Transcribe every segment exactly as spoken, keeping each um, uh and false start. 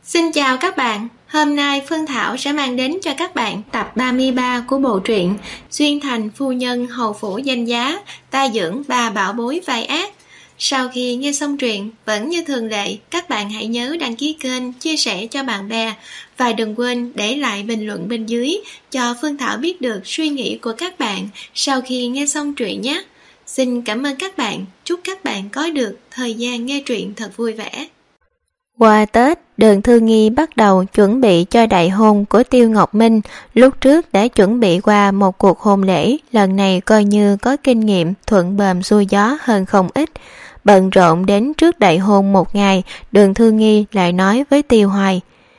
Xin chào các bạn, hôm nay Phương Thảo sẽ mang đến cho các bạn tập ba mươi ba của bộ truyện Xuyên Thành Phu Nhân Hầu Phủ Danh Giá, ta dưỡng ba bảo bối vai ác. Sau khi nghe xong truyện, vẫn như thường lệ, các bạn hãy nhớ đăng ký kênh, chia sẻ cho bạn bè và đừng quên để lại bình luận bên dưới cho Phương Thảo biết được suy nghĩ của các bạn sau khi nghe xong truyện nhé. Xin cảm ơn các bạn, chúc các bạn có được thời gian nghe truyện thật vui vẻ. Qua Tết, Đường Thư Nghi bắt đầu chuẩn bị cho đại hôn của Tiêu Ngọc Minh. Lúc trước đã chuẩn bị qua một cuộc hôn lễ, lần này coi như có kinh nghiệm, thuận bờm xuôi gió hơn không ít. Bận rộn đến trước đại hôn một ngày, Đường Thư Nghi lại nói với Tiêu Hoài: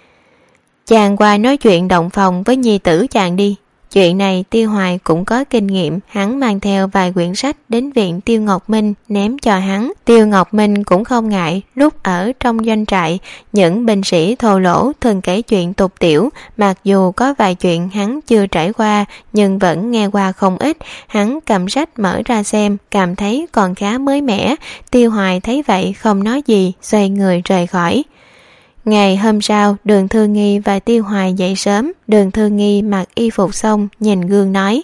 "Chàng qua nói chuyện động phòng với nhi tử chàng đi." Chuyện này Tiêu Hoài cũng có kinh nghiệm, hắn mang theo vài quyển sách đến viện Tiêu Ngọc Minh ném cho hắn. Tiêu Ngọc Minh cũng không ngại, lúc ở trong doanh trại, những binh sĩ thô lỗ thường kể chuyện tục tiểu, mặc dù có vài chuyện hắn chưa trải qua nhưng vẫn nghe qua không ít. Hắn cầm sách mở ra xem, cảm thấy còn khá mới mẻ. Tiêu Hoài thấy vậy không nói gì, xoay người rời khỏi. Ngày hôm sau, Đường Thư Nghi và Tiêu Hoài dậy sớm. Đường Thư Nghi mặc y phục xong, nhìn gương nói: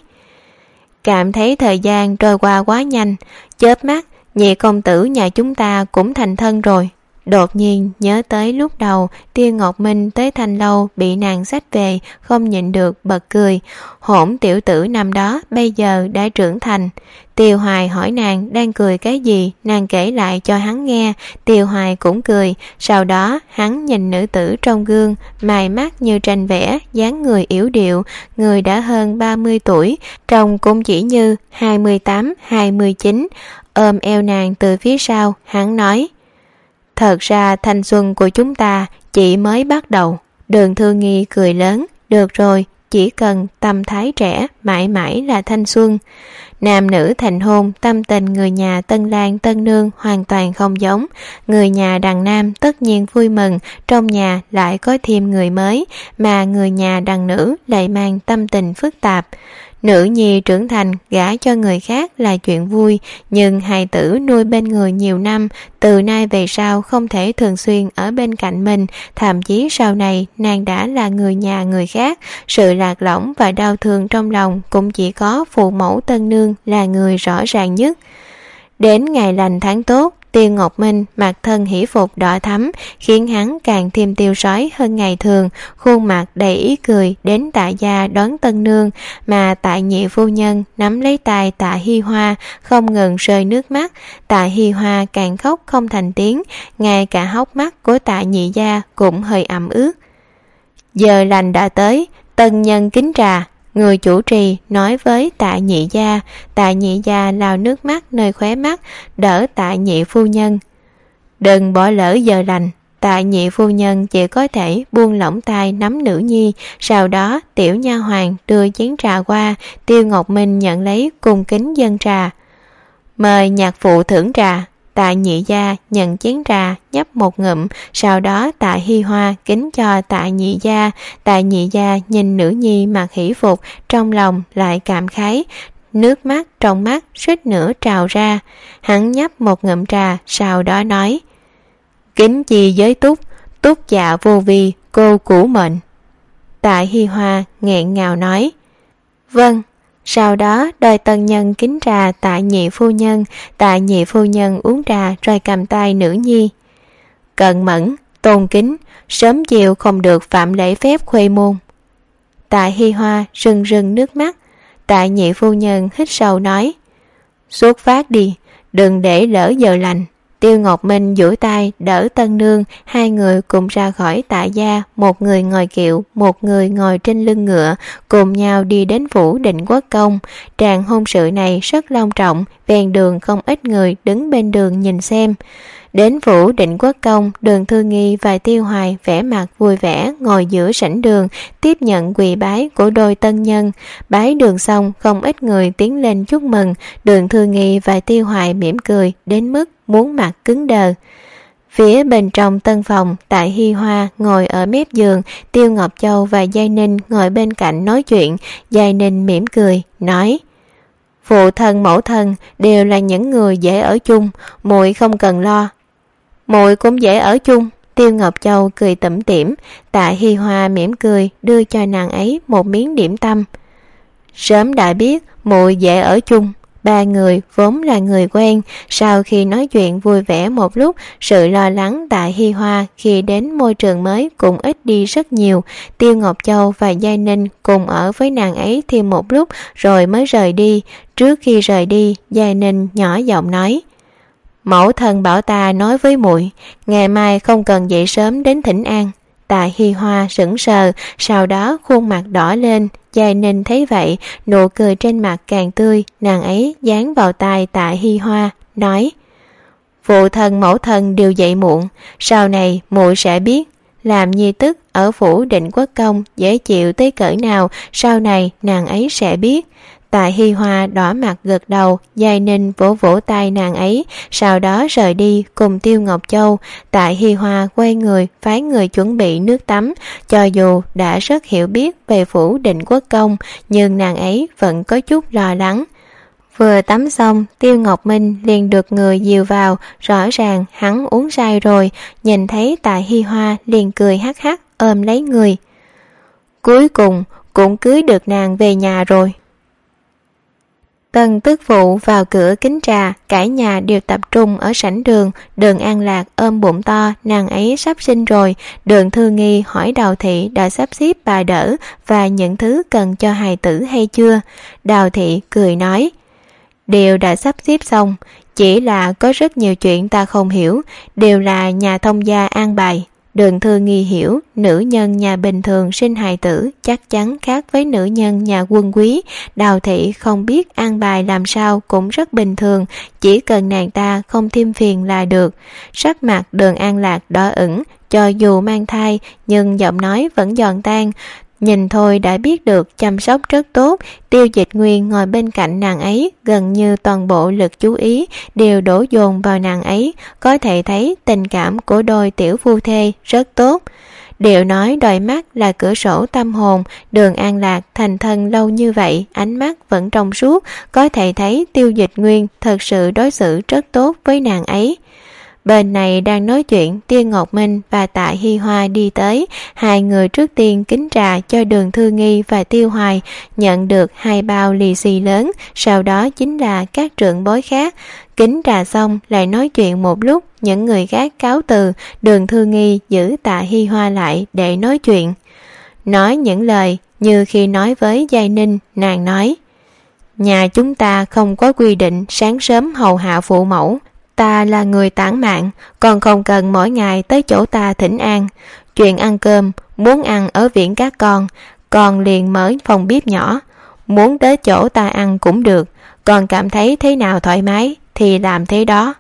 "Cảm thấy thời gian trôi qua quá nhanh, chớp mắt, nhị công tử nhà chúng ta cũng thành thân rồi." Đột nhiên nhớ tới lúc đầu Tiêu Ngọc Minh tới Thanh Lâu bị nàng xách về, không nhịn được bật cười. Hỗn tiểu tử năm đó bây giờ đã trưởng thành. Tiêu Hoài hỏi nàng đang cười cái gì, nàng kể lại cho hắn nghe. Tiêu Hoài cũng cười. Sau đó hắn nhìn nữ tử trong gương, mày mắt như tranh vẽ, dáng người yểu điệu, người đã hơn ba mươi tuổi, trông cũng chỉ như hai mươi tám hai mươi chín. Ôm eo nàng từ phía sau, hắn nói: "Thật ra thanh xuân của chúng ta chỉ mới bắt đầu." Đường Thư Nghi cười lớn: "Được rồi, chỉ cần tâm thái trẻ, mãi mãi là thanh xuân." Nam nữ thành hôn, tâm tình người nhà tân lang tân nương hoàn toàn không giống. Người nhà đằng nam tất nhiên vui mừng, trong nhà lại có thêm người mới, mà người nhà đằng nữ lại mang tâm tình phức tạp. Nữ nhi trưởng thành gả cho người khác là chuyện vui, nhưng hài tử nuôi bên người nhiều năm, từ nay về sau không thể thường xuyên ở bên cạnh mình, thậm chí sau này nàng đã là người nhà người khác, sự lạc lõng và đau thương trong lòng cũng chỉ có phụ mẫu tân nương là người rõ ràng nhất. Đến ngày lành tháng tốt, Tiêu Ngọc Minh mặc thân hỷ phục đỏ thắm, khiến hắn càng thêm tiêu sói hơn ngày thường, khuôn mặt đầy ý cười đến Tạ gia đón tân nương, mà Tạ nhị phu nhân nắm lấy tay Tạ Hi Hoa, không ngừng rơi nước mắt. Tạ Hi Hoa càng khóc không thành tiếng, ngay cả hốc mắt của Tạ nhị gia cũng hơi ẩm ướt. Giờ lành đã tới, tân nhân kính trà. Người chủ trì nói với Tạ nhị gia. Tạ nhị gia lau nước mắt nơi khóe mắt, đỡ Tạ nhị phu nhân: "Đừng bỏ lỡ giờ lành." Tạ nhị phu nhân chỉ có thể buông lỏng tay nắm nữ nhi. Sau đó tiểu nha hoàn đưa chén trà qua. Tiêu Ngọc Minh nhận lấy cung kính dâng trà: "Mời nhạc phụ thưởng trà." Tạ nhị gia nhận chén trà, nhấp một ngụm, sau đó Tạ Hi Hoa kính cho Tạ nhị gia. Tạ nhị gia nhìn nữ nhi mặc hỷ phục, trong lòng lại cảm khái, nước mắt trong mắt suýt nữa trào ra. Hắn nhấp một ngụm trà, sau đó nói: "Kính chi giới túc, túc dạ vô vi, cô cũ mệnh." Tạ Hi Hoa nghẹn ngào nói: "Vâng." Sau đó đôi tân nhân kính trà Tạ nhị phu nhân. Tạ nhị phu nhân uống trà rồi cầm tay nữ nhi: "Cẩn mẫn, tôn kính, sớm chiều không được phạm lễ phép khuê môn." Tạ Hi Hoa rưng rưng nước mắt. Tạ nhị phu nhân hít sâu nói: "Xuất phát đi, đừng để lỡ giờ lành." Tiêu Ngọc Minh duỗi tay đỡ tân nương, hai người cùng ra khỏi Tạ gia, một người ngồi kiệu, một người ngồi trên lưng ngựa, cùng nhau đi đến phủ Định Quốc Công. Tràng hôn sự này rất long trọng, ven đường không ít người đứng bên đường nhìn xem. Đến phủ Định Quốc Công, Đường Thư Nghi và Tiêu Hoài vẻ mặt vui vẻ ngồi giữa sảnh đường, tiếp nhận quỳ bái của đôi tân nhân. Bái đường xong, không ít người tiến lên chúc mừng. Đường Thư Nghi và Tiêu Hoài mỉm cười đến mức muốn mặt cứng đờ. Phía bên trong tân phòng, Tạ Hi Hoa ngồi ở mép giường, Tiêu Ngọc Châu và Giai Ninh ngồi bên cạnh nói chuyện. Giai Ninh mỉm cười nói: "Phụ thân mẫu thân đều là những người dễ ở chung, muội không cần lo." "Muội cũng dễ ở chung." Tiêu Ngọc Châu cười tủm tỉm. Tạ Hi Hoa mỉm cười đưa cho nàng ấy một miếng điểm tâm. Sớm đã biết muội dễ ở chung. Ba người vốn là người quen, sau khi nói chuyện vui vẻ một lúc, sự lo lắng Tạ Hi Hoa khi đến môi trường mới cũng ít đi rất nhiều. Tiêu Ngọc Châu và Giai Ninh cùng ở với nàng ấy thêm một lúc rồi mới rời đi. Trước khi rời đi, Giai Ninh nhỏ giọng nói: Mẫu thân bảo ta nói với muội, ngày mai không cần dậy sớm đến thỉnh an. Tạ Hi Hoa sững sờ, sau đó khuôn mặt đỏ lên. Giai Ninh thấy vậy, nụ cười trên mặt càng tươi, nàng ấy dán vào tai Tạ Hi Hoa, nói: Phụ thân mẫu thân đều dậy muộn, sau này muội sẽ biết, làm nhi tức ở phủ Định Quốc Công dễ chịu tới cỡ nào, sau này nàng ấy sẽ biết. Tạ Hi Hoa đỏ mặt gật đầu. Giai Ninh vỗ vỗ tay nàng ấy, sau đó rời đi cùng Tiêu Ngọc Châu. Tạ Hi Hoa quay người phái người chuẩn bị nước tắm. Cho dù đã rất hiểu biết về phủ Định Quốc Công, nhưng nàng ấy vẫn có chút lo lắng. Vừa tắm xong, Tiêu Ngọc Minh liền được người dìu vào, rõ ràng hắn uống say rồi. Nhìn thấy Tạ Hi Hoa liền cười hắc hắc ôm lấy người. Cuối cùng cũng cưới được nàng về nhà rồi. Tần tức phụ vào cửa kính trà, cả nhà đều tập trung ở sảnh đường. Đường An Lạc ôm bụng to, nàng ấy sắp sinh rồi. Đường Thư Nghi hỏi Đào Thị đã sắp xếp bà đỡ và những thứ cần cho hài tử hay chưa. Đào Thị cười nói: Đều đã sắp xếp xong, chỉ là có rất nhiều chuyện ta không hiểu, đều là nhà thông gia an bài. Đường Thư Nghi hiểu, nữ nhân nhà bình thường sinh hài tử chắc chắn khác với nữ nhân nhà quân quý. Đào Thị không biết an bài làm sao cũng rất bình thường, chỉ cần nàng ta không thêm phiền là được. Sắc mặt Đường An Lạc đỏ ửng, cho dù mang thai nhưng giọng nói vẫn giòn tan. Nhìn thôi đã biết được chăm sóc rất tốt. Tiêu Dịch Nguyên ngồi bên cạnh nàng ấy, gần như toàn bộ lực chú ý đều đổ dồn vào nàng ấy, có thể thấy tình cảm của đôi tiểu phu thê rất tốt. Đều nói đôi mắt là cửa sổ tâm hồn. Đường An Lạc thành thân lâu như vậy, ánh mắt vẫn trong suốt, có thể thấy Tiêu Dịch Nguyên thật sự đối xử rất tốt với nàng ấy. Bên này đang nói chuyện, Tiêu Ngọc Minh và Tạ Hi Hoa đi tới. Hai người trước tiên kính trà cho Đường Thư Nghi và Tiêu Hoài, nhận được hai bao lì xì lớn, sau đó chính là các trưởng bối khác. Kính trà xong lại nói chuyện một lúc, những người khác cáo từ. Đường Thư Nghi giữ Tạ Hi Hoa lại để nói chuyện. Nói những lời như khi nói với Giai Ninh, nàng nói: Nhà chúng ta không có quy định sáng sớm hầu hạ phụ mẫu. Ta là người tản mạn, còn không cần mỗi ngày tới chỗ ta thỉnh an. Chuyện ăn cơm, muốn ăn ở viện các con, con liền mở phòng bếp nhỏ. Muốn tới chỗ ta ăn cũng được, còn cảm thấy thế nào thoải mái thì làm thế đó.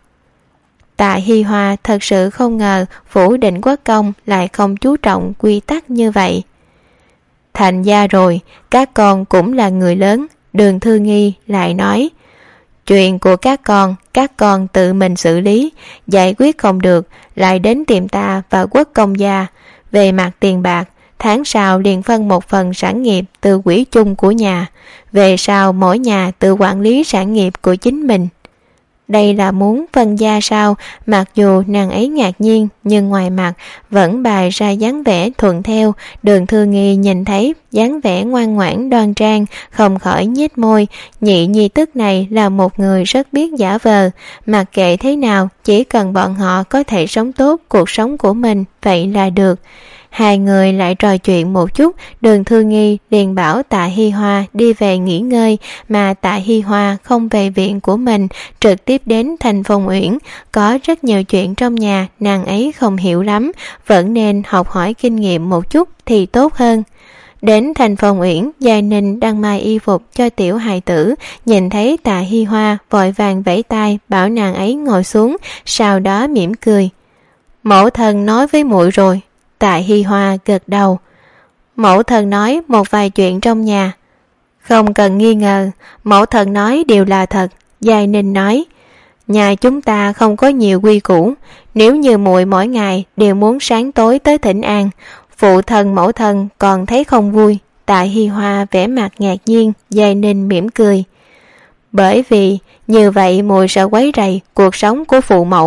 Tạ Hi Hoa thật sự không ngờ phủ Định Quốc Công lại không chú trọng quy tắc như vậy. Thành gia rồi, các con cũng là người lớn. Đường Thư Nghi lại nói: Chuyện của các con, các con tự mình xử lý, giải quyết không được, lại đến tìm ta và Quốc công gia. Về mặt tiền bạc, tháng sau liền phân một phần sản nghiệp từ quỹ chung của nhà. Về sau mỗi nhà tự quản lý sản nghiệp của chính mình. Đây là muốn phân gia sao? Mặc dù nàng ấy ngạc nhiên, nhưng ngoài mặt vẫn bày ra dáng vẻ thuận theo. Đường Thư Nghi nhìn thấy dáng vẻ ngoan ngoãn đoan trang, không khỏi nhếch môi. Nhị nhi tức này là một người rất biết giả vờ. Mặc kệ thế nào, chỉ cần bọn họ có thể sống tốt cuộc sống của mình, vậy là được. Hai người lại trò chuyện một chút, Đường Thư Nghi liền bảo Tạ Hi Hoa đi về nghỉ ngơi, mà Tạ Hi Hoa không về viện của mình, trực tiếp đến thành Phong Uyển. Có rất nhiều chuyện trong nhà nàng ấy không hiểu lắm, vẫn nên học hỏi kinh nghiệm một chút thì tốt hơn. Đến thành Phong Uyển, Giai Ninh đang may y phục cho tiểu hài tử, nhìn thấy Tạ Hi Hoa vội vàng vẫy tay bảo nàng ấy ngồi xuống, sau đó mỉm cười: Mẫu thân nói với muội rồi. Tạ Hi Hoa gật đầu. Mẫu thân nói một vài chuyện trong nhà. Không cần nghi ngờ, mẫu thân nói đều là thật. Giai Ninh nói: Nhà chúng ta không có nhiều quy củ, nếu như muội mỗi ngày đều muốn sáng tối tới thỉnh an, phụ thân mẫu thân còn thấy không vui. Tạ Hi Hoa vẻ mặt ngạc nhiên. Giai Ninh mỉm cười: Bởi vì như vậy muội sẽ quấy rầy cuộc sống của phụ mẫu.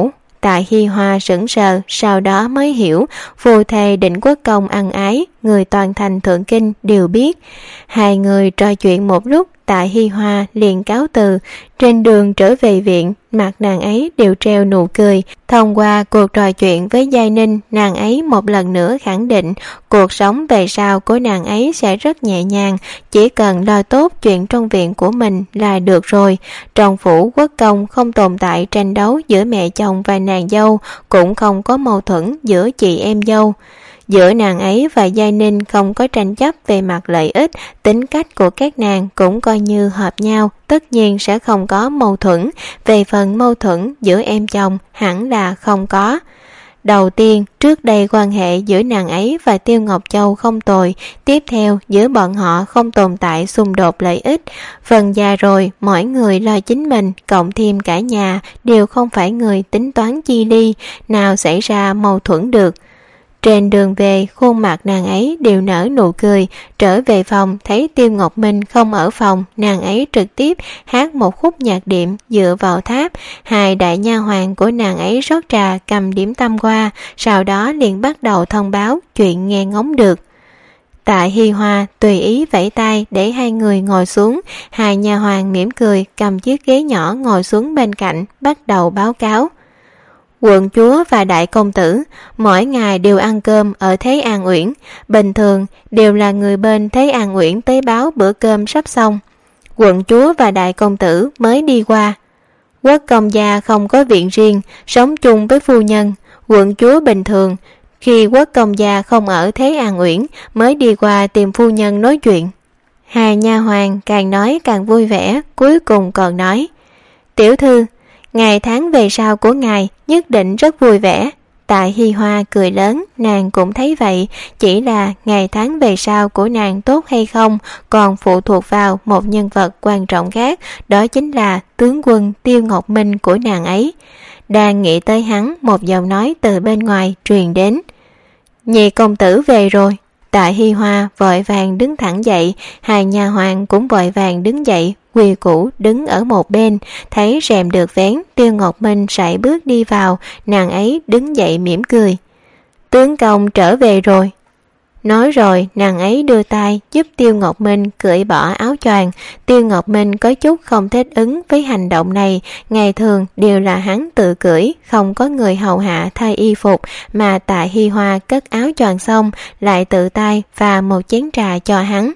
Tạ Hi Hoa sững sờ, sau đó mới hiểu phu thê Định Quốc Công ân ái, người toàn thành Thượng Kinh đều biết. Hai người trò chuyện một lúc, Tạ Hi Hoa liền cáo từ. Trên đường trở về viện, mặt nàng ấy đều treo nụ cười. Thông qua cuộc trò chuyện với Giai Ninh, nàng ấy một lần nữa khẳng định cuộc sống về sau của nàng ấy sẽ rất nhẹ nhàng, chỉ cần lo tốt chuyện trong viện của mình là được rồi. Trong phủ Quốc Công không tồn tại tranh đấu giữa mẹ chồng và nàng dâu, cũng không có mâu thuẫn giữa chị em dâu. Giữa nàng ấy và Giai Ninh không có tranh chấp về mặt lợi ích, tính cách của các nàng cũng coi như hợp nhau, tất nhiên sẽ không có mâu thuẫn. Về phần mâu thuẫn giữa em chồng hẳn là không có. Đầu tiên, trước đây quan hệ giữa nàng ấy và Tiêu Ngọc Châu không tồi, tiếp theo giữa bọn họ không tồn tại xung đột lợi ích. Phần già rồi, mỗi người lo chính mình, cộng thêm cả nhà đều không phải người tính toán chi ly, nào xảy ra mâu thuẫn được. Trên đường về, khuôn mặt nàng ấy đều nở nụ cười. Trở về phòng, thấy Tiêu Ngọc Minh không ở phòng, nàng ấy trực tiếp hát một khúc nhạc đệm dựa vào tháp. Hai đại nha hoàn của nàng ấy rót trà, cầm điểm tâm qua, sau đó liền bắt đầu thông báo chuyện nghe ngóng được. Tạ Hi Hoa tùy ý vẫy tay để hai người ngồi xuống. Hai nha hoàn mỉm cười, cầm chiếc ghế nhỏ ngồi xuống bên cạnh, bắt đầu báo cáo. Quận chúa và đại công tử mỗi ngày đều ăn cơm ở Thế An Uyển, bình thường đều là người bên Thế An Uyển tới báo bữa cơm sắp xong. Quận chúa và đại công tử mới đi qua. Quốc công gia không có viện riêng, sống chung với phu nhân. Quận chúa bình thường khi quốc công gia không ở Thế An Uyển mới đi qua tìm phu nhân nói chuyện. Hai nha hoàn càng nói càng vui vẻ, cuối cùng còn nói: Tiểu thư, ngày tháng về sau của ngài nhất định rất vui vẻ. Tạ Hi Hoa cười lớn, nàng cũng thấy vậy, chỉ là ngày tháng về sau của nàng tốt hay không còn phụ thuộc vào một nhân vật quan trọng khác, đó chính là tướng quân Tiêu Ngọc Minh của nàng ấy. Đang nghĩ tới hắn, một giọng nói từ bên ngoài truyền đến: Nhị công tử về rồi. Tạ Hi Hoa vội vàng đứng thẳng dậy, hai nha hoàn cũng vội vàng đứng dậy, Quy Củ đứng ở một bên, thấy rèm được vén, Tiêu Ngọc Minh sải bước đi vào, nàng ấy đứng dậy mỉm cười. Tướng công trở về rồi. Nói rồi, nàng ấy đưa tay giúp Tiêu Ngọc Minh cởi bỏ áo choàng. Tiêu Ngọc Minh có chút không thích ứng với hành động này, ngày thường đều là hắn tự cởi, không có người hầu hạ thay y phục, mà Tạ Hi Hoa cất áo choàng xong, lại tự tay pha một chén trà cho hắn.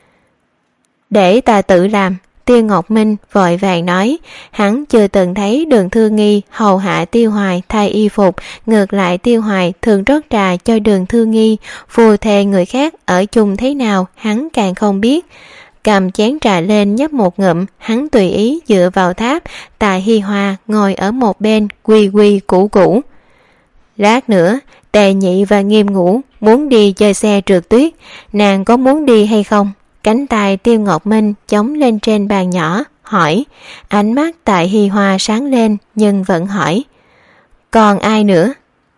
Để ta tự làm. Tiêu Ngọc Minh vội vàng nói, hắn chưa từng thấy Đường Thư Nghi hầu hạ Tiêu Hoài thay y phục, ngược lại Tiêu Hoài thường rót trà cho Đường Thư Nghi, phù thề người khác ở chung thế nào hắn càng không biết. Cầm chén trà lên nhấp một ngụm, hắn tùy ý dựa vào tháp, Tạ Hi Hoa ngồi ở một bên quy quy củ củ. Lát nữa, Tề Nhị và Nghiêm Ngũ muốn đi chơi xe trượt tuyết, nàng có muốn đi hay không? Cánh tay Tiêu Ngọc Minh chống lên trên bàn nhỏ, hỏi. Ánh mắt Tạ Hi Hoa sáng lên, nhưng vẫn hỏi. Còn ai nữa?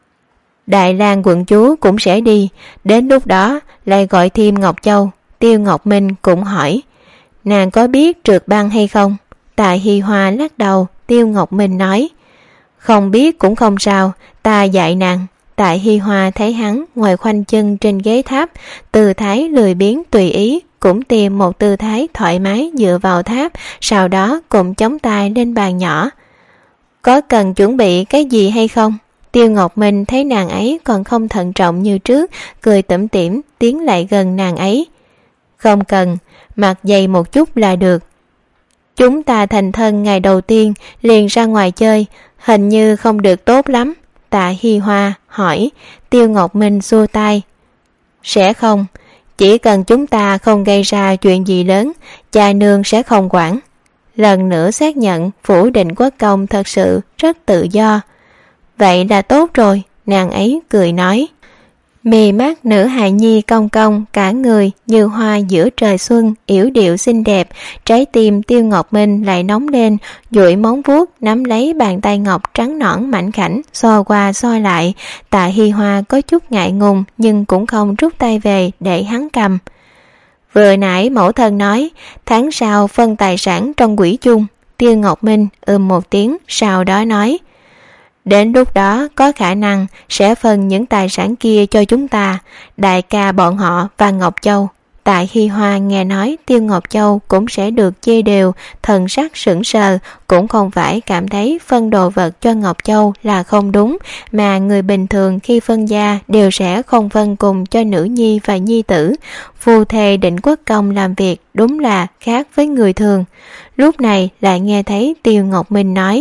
Đại Lang quận chúa cũng sẽ đi, đến lúc đó lại gọi thêm Ngọc Châu. Tiêu Ngọc Minh cũng hỏi. Nàng có biết trượt băng hay không? Tạ Hi Hoa lắc đầu. Tiêu Ngọc Minh nói. Không biết cũng không sao, ta dạy nàng. Tạ Hi Hoa thấy hắn ngồi khoanh chân trên ghế tháp, tư thái lười biếng tùy ý, cũng tìm một tư thái thoải mái dựa vào tháp, sau đó cùng chống tay lên bàn nhỏ. Có cần chuẩn bị cái gì hay không? Tiêu Ngọc Minh thấy nàng ấy còn không thận trọng như trước, cười tủm tỉm tiến lại gần nàng ấy. Không cần, mặc dày một chút là được. Chúng ta thành thân ngày đầu tiên liền ra ngoài chơi, hình như không được tốt lắm. Tạ Hi Hoa hỏi. Tiêu Ngọc Minh xua tay. Sẽ không, chỉ cần chúng ta không gây ra chuyện gì lớn, cha nương sẽ không quản. Lần nữa xác nhận phủ Định Quốc Công thật sự rất tự do. Vậy là tốt rồi, nàng ấy cười nói. Mì mắt nữ hài nhi cong cong, cả người như hoa giữa trời xuân, yểu điệu xinh đẹp. Trái tim Tiêu Ngọc Minh lại nóng lên, duỗi móng vuốt nắm lấy bàn tay ngọc trắng nõn mảnh khảnh, xoa qua xoa lại. Tạ Hi Hoa có chút ngại ngùng, nhưng cũng không rút tay về để hắn cầm. Vừa nãy mẫu thân nói tháng sau phân tài sản trong quỹ chung. Tiêu Ngọc Minh ừm một tiếng, sau đó nói. Đến lúc đó có khả năng sẽ phân những tài sản kia cho chúng ta, đại ca bọn họ và Ngọc Châu. Tạ Hi Hoa nghe nói Tiêu Ngọc Châu cũng sẽ được chia đều, thần sắc sững sờ, cũng không phải cảm thấy phân đồ vật cho Ngọc Châu là không đúng, mà người bình thường khi phân gia đều sẽ không phân cùng cho nữ nhi và nhi tử. Phu thê Định Quốc Công làm việc đúng là khác với người thường. Lúc này lại nghe thấy Tiêu Ngọc Minh nói: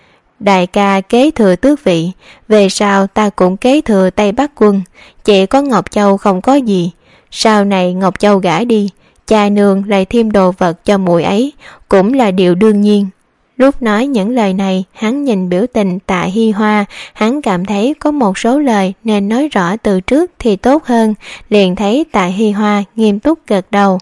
đại ca kế thừa tước vị, về sau ta cũng kế thừa Tây Bắc quân, chỉ có Ngọc Châu không có gì. Sau này Ngọc Châu gả đi, cha nương lại thêm đồ vật cho muội ấy, cũng là điều đương nhiên. Lúc nói những lời này, hắn nhìn biểu tình Tạ Hi Hoa, hắn cảm thấy có một số lời nên nói rõ từ trước thì tốt hơn, liền thấy Tạ Hi Hoa nghiêm túc gật đầu.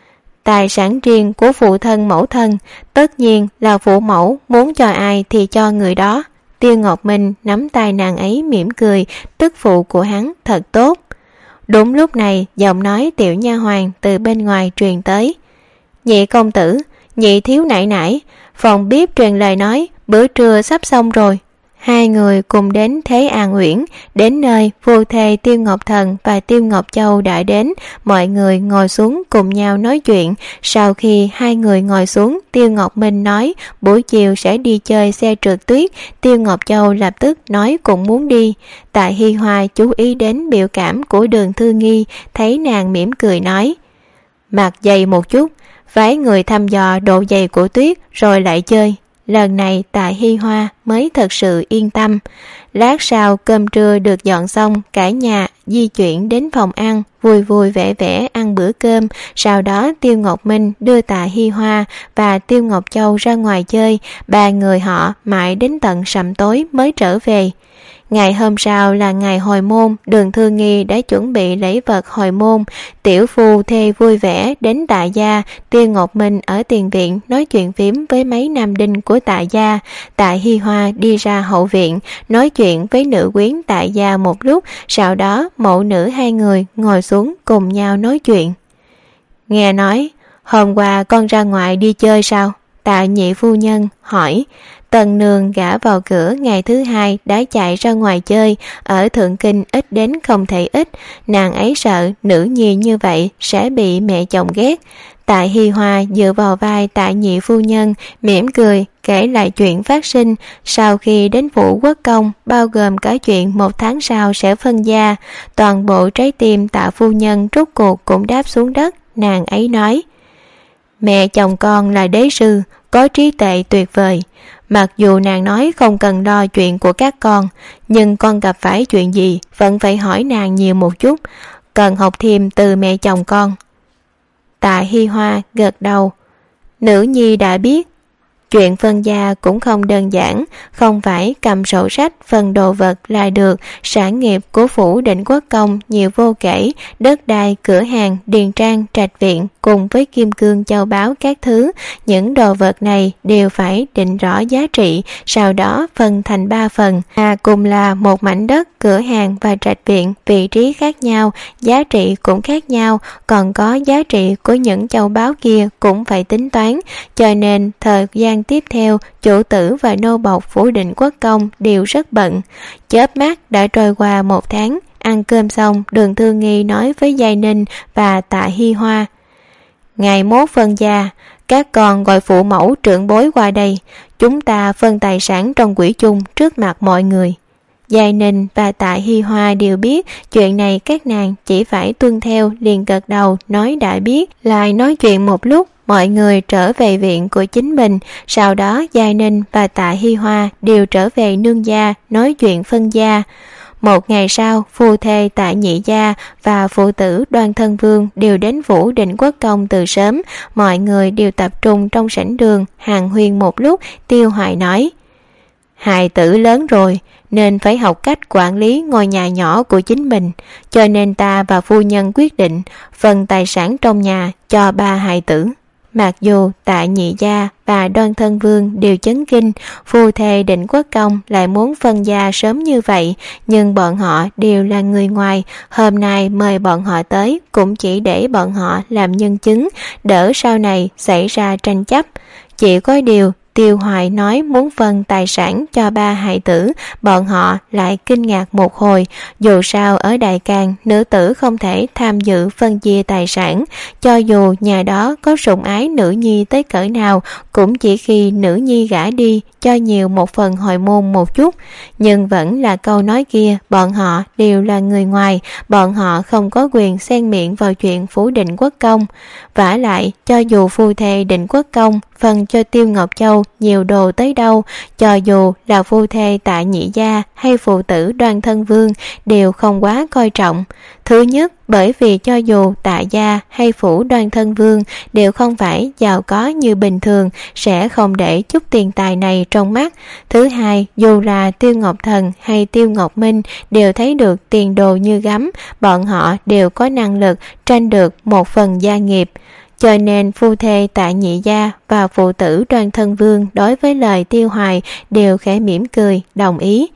Tài sản riêng của phụ thân mẫu thân, tất nhiên là phụ mẫu muốn cho ai thì cho người đó. Tiêu Ngọc Minh nắm tay nàng ấy mỉm cười, tức phụ của hắn thật tốt. Đúng lúc này, giọng nói tiểu nha hoàn từ bên ngoài truyền tới: nhị công tử, nhị thiếu nải nải, phòng bếp truyền lời nói bữa trưa sắp xong rồi. Hai người cùng đến Thế An Uyển, đến nơi phu thê Tiêu Ngọc Thần và Tiêu Ngọc Châu đã đến, mọi người ngồi xuống cùng nhau nói chuyện. Sau khi hai người ngồi xuống, Tiêu Ngọc Minh nói buổi chiều sẽ đi chơi xe trượt tuyết. Tiêu Ngọc Châu lập tức nói cũng muốn đi. Tạ Hi Hoa chú ý đến biểu cảm của Đường Thư Nghi, thấy nàng mỉm cười nói: mặc giày một chút, phái người thăm dò độ dày của tuyết rồi lại chơi. Lần này Tạ Hi Hoa mới thật sự yên tâm. Lát sau cơm trưa được dọn xong, cả nhà di chuyển đến phòng ăn, vui vui vẻ vẻ ăn bữa cơm. Sau đó Tiêu Ngọc Minh đưa Tạ Hi Hoa và Tiêu Ngọc Châu ra ngoài chơi. Ba người họ mãi đến tận sầm tối mới trở về. Ngày hôm sau là ngày hồi môn, Đường Thư Nghi đã chuẩn bị lễ vật hồi môn. Tiểu phu thê vui vẻ đến Tạ gia, Tiêu Ngọc Minh ở tiền viện nói chuyện phím với mấy nam đinh của Tạ gia. Tạ Hi Hoa đi ra hậu viện nói chuyện với nữ quyến Tạ gia một lúc, sau đó mẫu nữ hai người ngồi xuống cùng nhau nói chuyện. Nghe nói hôm qua con ra ngoài đi chơi sao? Tạ nhị phu nhân hỏi. Tần nương gả vào cửa ngày thứ hai đã chạy ra ngoài chơi, ở Thượng Kinh ít đến không thể ít, nàng ấy sợ nữ nhi như vậy sẽ bị mẹ chồng ghét. Tạ Hi Hoa dựa vào vai Tạ nhị phu nhân, mỉm cười kể lại chuyện phát sinh sau khi đến Phủ Quốc Công, bao gồm cả chuyện một tháng sau sẽ phân gia. Toàn bộ trái tim Tạ phu nhân rốt cuộc cũng đáp xuống đất. Nàng ấy nói: mẹ chồng con là đế sư, có trí tuệ tuyệt vời. Mặc dù nàng nói không cần lo chuyện của các con, nhưng con gặp phải chuyện gì vẫn phải hỏi nàng nhiều một chút, cần học thêm từ mẹ chồng con. Tạ Hi Hoa gật đầu. Nữ nhi đã biết. Chuyện phân gia cũng không đơn giản, không phải cầm sổ sách phân đồ vật là được. Sản nghiệp của Phủ Định Quốc Công nhiều vô kể, đất đai, cửa hàng, điền trang, trạch viện cùng với kim cương châu báu các thứ. Những đồ vật này đều phải định rõ giá trị, sau đó phân thành ba phần, à cùng là một mảnh đất, cửa hàng và trạch viện, vị trí khác nhau, giá trị cũng khác nhau, còn có giá trị của những châu báu kia cũng phải tính toán. Cho nên thời gian tiếp theo, chủ tử và nô bộc Phủ Định Quốc Công đều rất bận. Chớp mắt đã trôi qua một tháng. Ăn cơm xong, Đường Thư Nghi nói với Giai Ninh và Tạ Hi Hoa: ngày mốt phân gia, các con gọi phụ mẫu trưởng bối qua đây, chúng ta phân tài sản trong quỹ chung trước mặt mọi người. Giai Ninh và Tạ Hi Hoa đều biết chuyện này, các nàng chỉ phải tuân theo, liền gật đầu nói đã biết. Lại nói chuyện một lúc, mọi người trở về viện của chính mình. Sau đó Giai Ninh và Tạ Hi Hoa đều trở về nương gia nói chuyện phân gia. Một ngày sau, phu thê Tạ nhị gia và phụ tử Đoan Thân Vương đều đến Phủ Định Quốc Công từ sớm. Mọi người đều tập trung trong sảnh đường hàn huyên một lúc. Tiêu Hoài nói: hài tử lớn rồi nên phải học cách quản lý ngôi nhà nhỏ của chính mình, cho nên ta và phu nhân quyết định phần tài sản trong nhà cho ba hài tử. Mặc dù Tạ nhị gia và Đoan Thân Vương đều chấn kinh phu thê Định Quốc Công lại muốn phân gia sớm như vậy, nhưng bọn họ đều là người ngoài, hôm nay mời bọn họ tới cũng chỉ để bọn họ làm nhân chứng, đỡ sau này xảy ra tranh chấp. Chỉ có điều Tiêu Hoài nói muốn phân tài sản cho ba hài tử, bọn họ lại kinh ngạc một hồi. Dù sao ở Đại Càn, nữ tử không thể tham dự phân chia tài sản, cho dù nhà đó có sủng ái nữ nhi tới cỡ nào, cũng chỉ khi nữ nhi gả đi cho nhiều một phần hồi môn một chút. Nhưng vẫn là câu nói kia, bọn họ đều là người ngoài, bọn họ không có quyền xen miệng vào chuyện phủ Định Quốc công. Vả lại, cho dù phu thê Định Quốc công phân cho Tiêu Ngọc Châu nhiều đồ tới đâu, cho dù là phu thê Tạ Nhị Gia hay phụ tử Đoan Thân Vương đều không quá coi trọng. Thứ nhất, bởi vì cho dù Tạ Gia hay phủ Đoan Thân Vương đều không phải giàu có như bình thường, sẽ không để chút tiền tài này trong mắt. Thứ hai, dù là Tiêu Ngọc Thần hay Tiêu Ngọc Minh đều thấy được tiền đồ như gấm, bọn họ đều có năng lực tranh được một phần gia nghiệp. Cho nên phu thê Tạ Nhị Gia và phụ tử Đoan Thân Vương đối với lời Tiêu Hoài đều khẽ mỉm cười, đồng ý.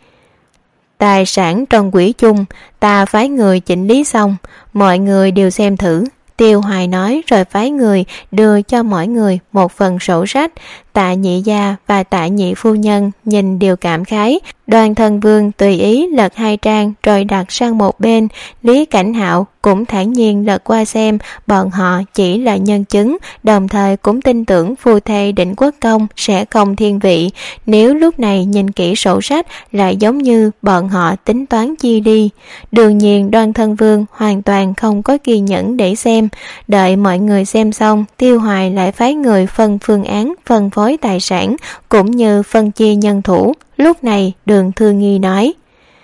Tài sản trong quỹ chung, ta phái người chỉnh lý xong, mọi người đều xem thử. Tiêu Hoài nói rồi phái người đưa cho mỗi người một phần sổ sách. Tạ Nhị Gia và Tạ Nhị phu nhân nhìn đều cảm khái. Đoan Thân Vương tùy ý lật hai trang rồi đặt sang một bên. Lý Cảnh Hạo cũng thản nhiên lật qua xem, bọn họ chỉ là nhân chứng, đồng thời cũng tin tưởng phu thê Định Quốc công sẽ không thiên vị. Nếu lúc này nhìn kỹ sổ sách lại giống như bọn họ tính toán chia đi. Đương nhiên Đoan Thân Vương hoàn toàn không có kiên nhẫn để xem. Đợi mọi người xem xong, Tiêu Hoài lại phái người phân phương án phân phối tài sản cũng như phân chia nhân thủ. Lúc này Đường Thư Nghi nói: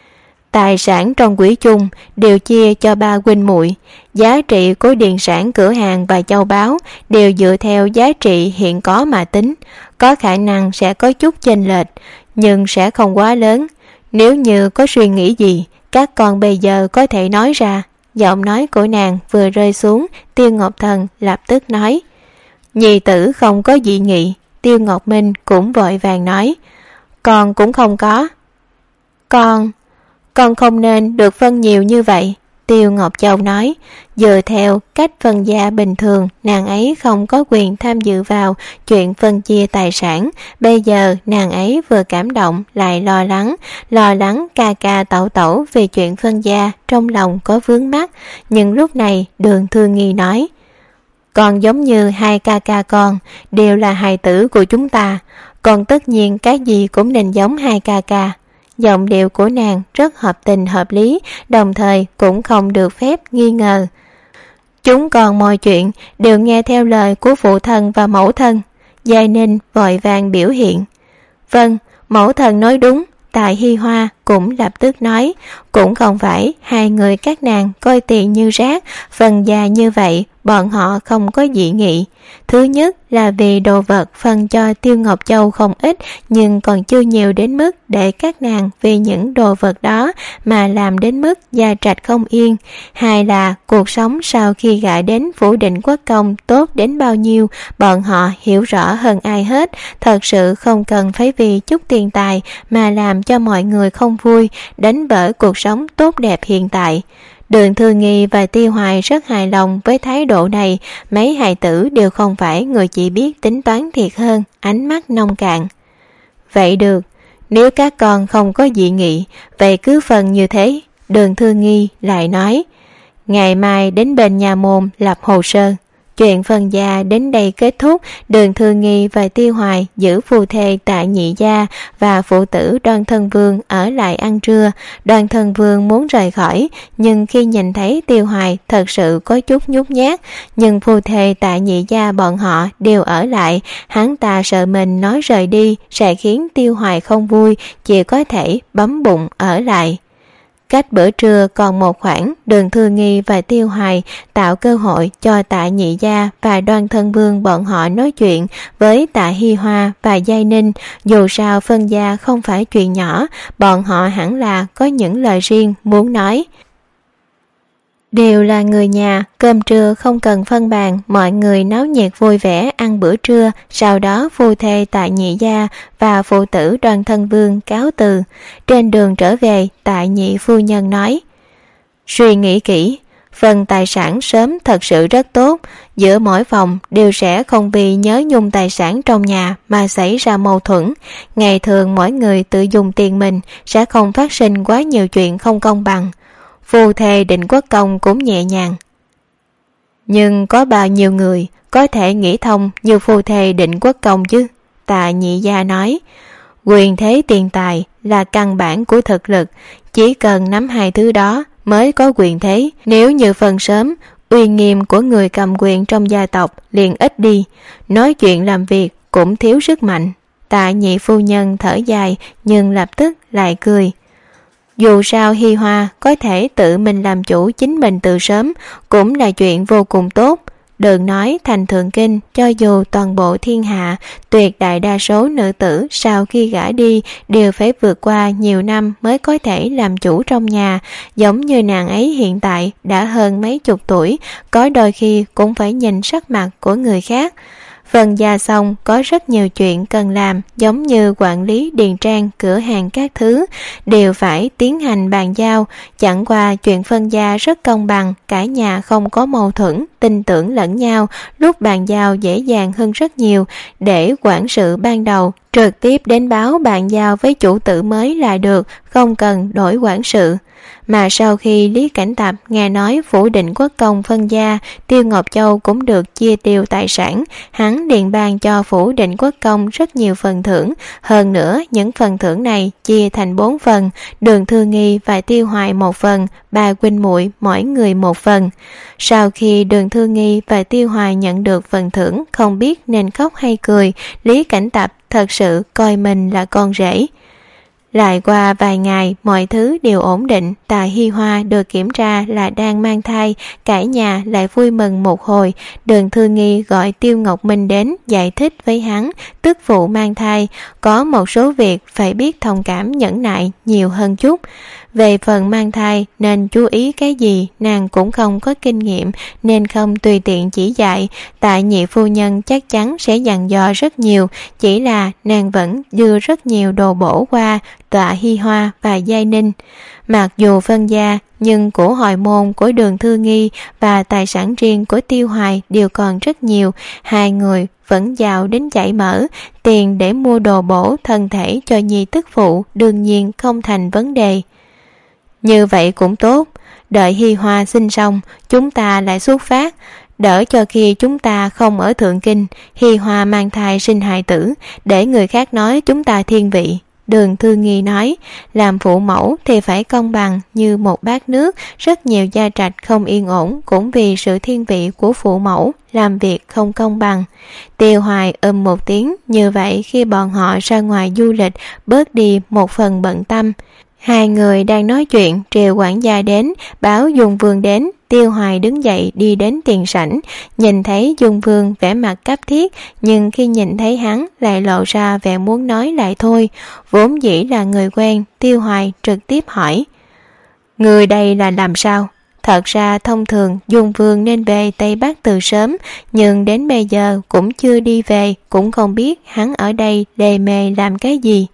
tài sản trong quỹ chung đều chia cho ba huynh muội, giá trị của điền sản cửa hàng và châu báu đều dựa theo giá trị hiện có mà tính, có khả năng sẽ có chút chênh lệch nhưng sẽ không quá lớn. Nếu như có suy nghĩ gì, các con bây giờ có thể nói ra. Giọng nói của nàng vừa rơi xuống, Tiêu Ngọc Thần lập tức nói: nhi tử không có dị nghị. Tiêu Ngọc Minh cũng vội vàng nói: con cũng không có. Con, con không nên được phân nhiều như vậy. Tiêu Ngọc Châu nói: dựa theo cách phân gia bình thường, nàng ấy không có quyền tham dự vào chuyện phân chia tài sản. Bây giờ nàng ấy vừa cảm động lại lo lắng, lo lắng ca ca tẩu tẩu về chuyện phân gia, trong lòng có vướng mắc. Nhưng lúc này Đường Thư Nghi nói: con giống như hai ca ca con, đều là hài tử của chúng ta, còn tất nhiên cái gì cũng nên giống hai ca ca. Giọng điệu của nàng rất hợp tình hợp lý, đồng thời cũng không được phép nghi ngờ. Chúng còn mọi chuyện đều nghe theo lời của phụ thân và mẫu thân. Giai Ninh vội vàng biểu hiện: vâng, mẫu thân nói đúng. Tạ Hi Hoa cũng lập tức nói: cũng không phải hai người các nàng coi tiền như rác, phần gia như vậy bọn họ không có dị nghị. Thứ nhất là vì đồ vật phân cho Tiêu Ngọc Châu không ít, nhưng còn chưa nhiều đến mức để các nàng vì những đồ vật đó mà làm đến mức gia trạch không yên. Hai là cuộc sống sau khi gả đến phủ Định Quốc công tốt đến bao nhiêu, bọn họ hiểu rõ hơn ai hết. Thật sự không cần phải vì chút tiền tài mà làm cho mọi người không vui, đánh vỡ cuộc sống tốt đẹp hiện tại. Đường Thư Nghi và Tiêu Hoài rất hài lòng với thái độ này. Mấy hài tử đều không phải người chỉ biết tính toán thiệt hơn, ánh mắt nông cạn. Vậy được, nếu các con không có dị nghị, vậy cứ phần như thế. Đường Thư Nghi lại nói: ngày mai đến bên nhà môn lập hồ sơ. Chuyện phân gia đến đây kết thúc. Đường Thư Nghi và Tiêu Hoài giữ phu thê Tạ Nhị Gia và phụ tử Đoan Thân Vương ở lại ăn trưa. Đoan Thân Vương muốn rời khỏi, nhưng khi nhìn thấy Tiêu Hoài thật sự có chút nhút nhát. Nhưng phu thê Tạ Nhị Gia bọn họ đều ở lại, hắn ta sợ mình nói rời đi sẽ khiến Tiêu Hoài không vui, chỉ có thể bấm bụng ở lại. Cách bữa trưa còn một khoảng, Đường Thư Nghi và Tiêu Hoài tạo cơ hội cho Tạ Nhị Gia và Đoan Thân Vương bọn họ nói chuyện với Tạ Hi Hoa và Giai Ninh. Dù sao phân gia không phải chuyện nhỏ, bọn họ hẳn là có những lời riêng muốn nói. Đều là người nhà, cơm trưa không cần phân bàn, mọi người náo nhiệt vui vẻ ăn bữa trưa. Sau đó phu thê Tạ Nhị Gia và phụ tử Đoan Thân Vương cáo từ. Trên đường trở về, Tạ Nhị phu nhân nói: suy nghĩ kỹ, Phần tài sản sớm thật sự rất tốt, giữa mỗi phòng đều sẽ không vì nhớ nhung tài sản trong nhà mà xảy ra mâu thuẫn. Ngày thường mỗi người tự dùng tiền mình sẽ không phát sinh quá nhiều chuyện không công bằng. Phu thê Định Quốc Công cũng nhẹ nhàng. Nhưng có bao nhiêu người có thể nghĩ thông như phu thê Định Quốc Công chứ? Tạ Nhị Gia nói, quyền thế tiền tài là căn bản của thực lực, chỉ cần nắm hai thứ đó mới có quyền thế. Nếu như phần sớm, uy nghiêm của người cầm quyền trong gia tộc liền ít đi, nói chuyện làm việc cũng thiếu sức mạnh. Tạ Nhị phu nhân thở dài nhưng lập tức lại cười. Dù sao Hi Hoa có thể tự mình làm chủ chính mình từ sớm cũng là chuyện vô cùng tốt. Đừng nói thành thượng kinh, cho dù toàn bộ thiên hạ, tuyệt đại đa số nữ tử sau khi gả đi đều phải vượt qua nhiều năm mới có thể làm chủ trong nhà. Giống như nàng ấy hiện tại đã hơn mấy chục tuổi, có đôi khi cũng phải nhìn sắc mặt của người khác. Phần gia xong có rất nhiều chuyện cần làm, giống như quản lý điền trang, cửa hàng các thứ đều phải tiến hành bàn giao. Chẳng qua chuyện phân gia rất công bằng, cả nhà không có mâu thuẫn, tin tưởng lẫn nhau, lúc bàn giao dễ dàng hơn rất nhiều. Để quản sự ban đầu trực tiếp đến báo bàn giao với chủ tử mới là được, không cần đổi quản sự. Mà sau khi Lý Cảnh Tập nghe nói phủ Định Quốc Công phân gia, Tiêu Ngọc Châu cũng được chia tiêu tài sản, hắn liền ban cho phủ Định Quốc Công rất nhiều phần thưởng. Hơn nữa những phần thưởng này chia thành bốn phần, Đường Thư Nghi và Tiêu Hoài một phần, ba huynh muội mỗi người một phần. Sau khi Đường Thư Nghi và Tiêu Hoài nhận được phần thưởng, không biết nên khóc hay cười, Lý Cảnh Tập thật sự coi mình là con rể. Lại qua vài ngày, mọi thứ đều ổn định. Tạ Hi Hoa được kiểm tra là đang mang thai, cả nhà lại vui mừng một hồi. Đường Thư Nghi gọi Tiêu Ngọc Minh đến giải thích với hắn, tức phụ mang thai, có một số việc phải biết thông cảm nhẫn nại nhiều hơn chút. Về phần mang thai nên chú ý cái gì nàng cũng không có kinh nghiệm nên không tùy tiện chỉ dạy. Tạ Nhị phu nhân chắc chắn sẽ dặn dò rất nhiều, chỉ là nàng vẫn đưa rất nhiều đồ bổ qua Tạ Hi Hoa và Giai Ninh. Mặc dù phân gia nhưng của hồi môn của Đường Thư Nghi và tài sản riêng của Tiêu Hoài đều còn rất nhiều, hai người vẫn giàu đến chảy mỡ, tiền để mua đồ bổ thân thể cho nhi tức phụ đương nhiên không thành vấn đề. Như vậy cũng tốt, đợi Hi Hoa sinh xong chúng ta lại xuất phát, đỡ cho khi chúng ta không ở Thượng Kinh, Hi Hoa mang thai sinh hài tử, để người khác nói chúng ta thiên vị. Đường Thư Nghi nói, làm phụ mẫu thì phải công bằng như một bát nước, rất nhiều gia trạch không yên ổn cũng vì sự thiên vị của phụ mẫu, làm việc không công bằng. Tiêu Hoài ừm một tiếng, như vậy khi bọn họ ra ngoài du lịch bớt đi một phần bận tâm. Hai người đang nói chuyện, Triều quản gia đến, báo Dung Vương đến. Tiêu Hoài đứng dậy đi đến tiền sảnh, nhìn thấy Dung Vương vẻ mặt cấp thiết, nhưng khi nhìn thấy hắn lại lộ ra vẻ muốn nói lại thôi. Vốn dĩ là người quen, Tiêu Hoài trực tiếp hỏi, người đây là làm sao? Thật ra thông thường Dung Vương nên về Tây Bắc từ sớm, nhưng đến bây giờ cũng chưa đi về, cũng không biết hắn ở đây lề mề làm cái gì.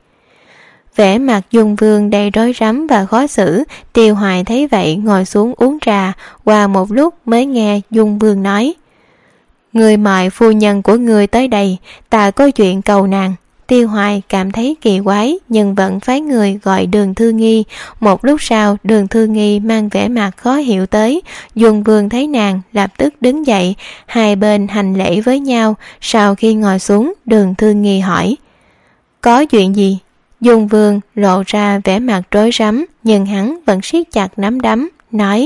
Vẻ mặt Dung Vương đầy rối rắm và khó xử. Tiêu Hoài thấy vậy ngồi xuống uống trà, qua một lúc mới nghe Dung Vương nói, người mời phu nhân của người tới đây, ta có chuyện cầu nàng. Tiêu Hoài cảm thấy kỳ quái nhưng vẫn phái người gọi Đường Thư Nghi. Một lúc sau Đường Thư Nghi mang vẻ mặt khó hiểu tới. Dung Vương thấy nàng lập tức đứng dậy, hai bên hành lễ với nhau. Sau khi ngồi xuống, Đường Thư Nghi hỏi, có chuyện gì? Dung Vương lộ ra vẻ mặt rối rắm, nhưng hắn vẫn siết chặt nắm đấm, nói,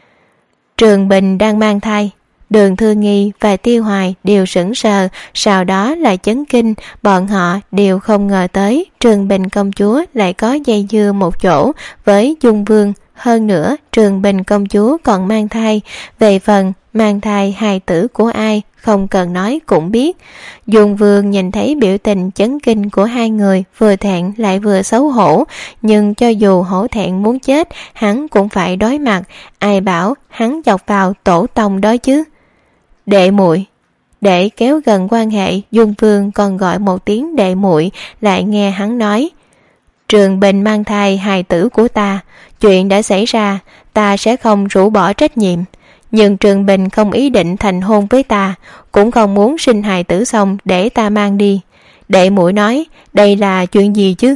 Trường Bình đang mang thai. Đường Thư Nghi và Tiêu Hoài đều sững sờ, sau đó lại chấn kinh. Bọn họ đều không ngờ tới Trường Bình công chúa lại có dây dưa một chỗ với Dung Vương. Hơn nữa Trường Bình công chúa còn mang thai. Về phần mang thai hài tử của ai, không cần nói cũng biết. Dung Vương nhìn thấy biểu tình chấn kinh của hai người, vừa thẹn lại vừa xấu hổ. Nhưng cho dù hổ thẹn muốn chết, hắn cũng phải đối mặt. Ai bảo hắn chọc vào tổ tông đó chứ? Đệ muội. Để kéo gần quan hệ, Dung Vương còn gọi một tiếng đệ muội, lại nghe hắn nói, Trường Bình mang thai hài tử của ta, chuyện đã xảy ra, ta sẽ không rũ bỏ trách nhiệm. Nhưng Trường Bình không ý định thành hôn với ta, cũng không muốn sinh hài tử xong để ta mang đi. Đệ muội nói, đây là chuyện gì chứ?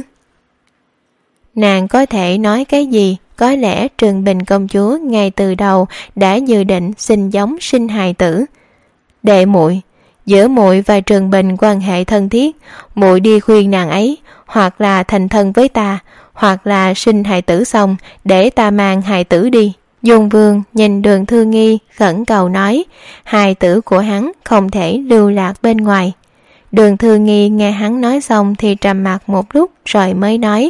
Nàng có thể nói cái gì? Có lẽ Trường Bình công chúa ngay từ đầu đã dự định sinh giống sinh hài tử. Đệ muội, giữa muội và Trường Bình quan hệ thân thiết, muội đi khuyên nàng ấy, hoặc là thành thân với ta, hoặc là sinh hài tử xong để ta mang hài tử đi. Dung Vương nhìn Đường Thư Nghi khẩn cầu nói, hài tử của hắn không thể lưu lạc bên ngoài. Đường Thư Nghi nghe hắn nói xong thì trầm mặc một lúc rồi mới nói,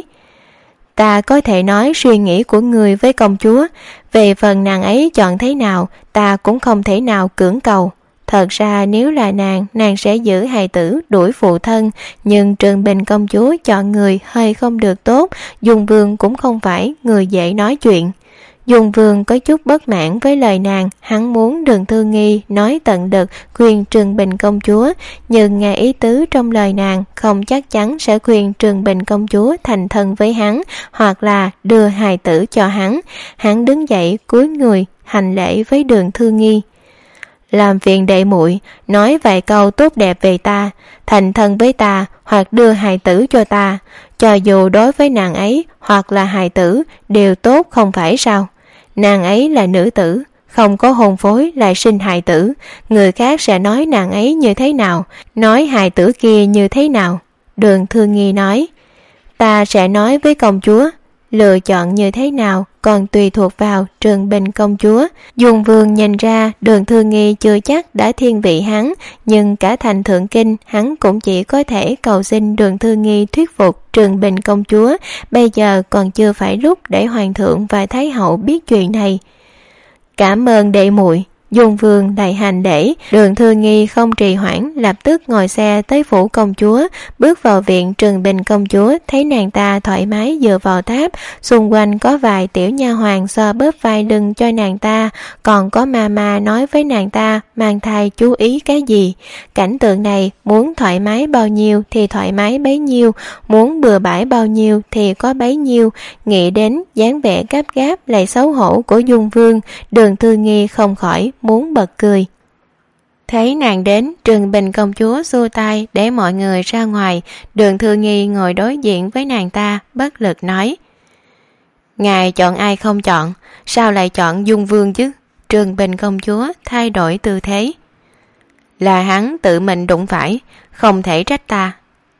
ta có thể nói suy nghĩ của người với công chúa, về phần nàng ấy chọn thế nào ta cũng không thể nào cưỡng cầu. Thật ra nếu là nàng, nàng sẽ giữ hài tử đuổi phụ thân, nhưng Trường Bình công chúa chọn người hơi không được tốt, Dung Vương cũng không phải người dễ nói chuyện. Dung Vương có chút bất mãn với lời nàng, hắn muốn Đường Thư Nghi nói tận lực khuyên Trường Bình công chúa, nhưng nghe ý tứ trong lời nàng không chắc chắn sẽ khuyên Trường Bình công chúa thành thân với hắn, hoặc là đưa hài tử cho hắn. Hắn đứng dậy cúi người hành lễ với Đường Thư Nghi. Làm phiền đệ muội nói vài câu tốt đẹp về ta, thành thân với ta hoặc đưa hài tử cho ta, cho dù đối với nàng ấy hoặc là hài tử đều tốt không phải sao? Nàng ấy là nữ tử, không có hôn phối lại sinh hài tử, người khác sẽ nói nàng ấy như thế nào, nói hài tử kia như thế nào? Đường Thư Nghi nói, ta sẽ nói với công chúa, lựa chọn như thế nào còn tùy thuộc vào Trường Bình công chúa. Dung Vương nhìn ra Đường Thư Nghi chưa chắc đã thiên vị hắn, nhưng cả thành Thượng Kinh hắn cũng chỉ có thể cầu xin Đường Thư Nghi thuyết phục Trường Bình công chúa, bây giờ còn chưa phải lúc để hoàng thượng và thái hậu biết chuyện này. Cảm ơn đệ muội. Dung Vương lại hành lễ. Đường Thư Nghi không trì hoãn, lập tức ngồi xe tới phủ công chúa, bước vào viện. Trường Bình công chúa thấy nàng ta thoải mái dựa vào tháp, xung quanh có vài tiểu nha hoàn xoa bóp vai lưng cho nàng ta, còn có mama nói với nàng ta mang thai chú ý cái gì. Cảnh tượng này muốn thoải mái bao nhiêu thì thoải mái bấy nhiêu, muốn bừa bãi bao nhiêu thì có bấy nhiêu. Nghĩ đến dáng vẻ gấp gáp lại xấu hổ của Dung Vương, Đường Thư Nghi không khỏi muốn bật cười. Thấy nàng đến, Trường Bình công chúa xua tay để mọi người ra ngoài. Đường Thư Nghi ngồi đối diện với nàng ta, bất lực nói, ngài chọn ai không chọn, sao lại chọn Dung Vương chứ? Trường Bình công chúa thay đổi tư thế, là hắn tự mình đụng phải, không thể trách ta.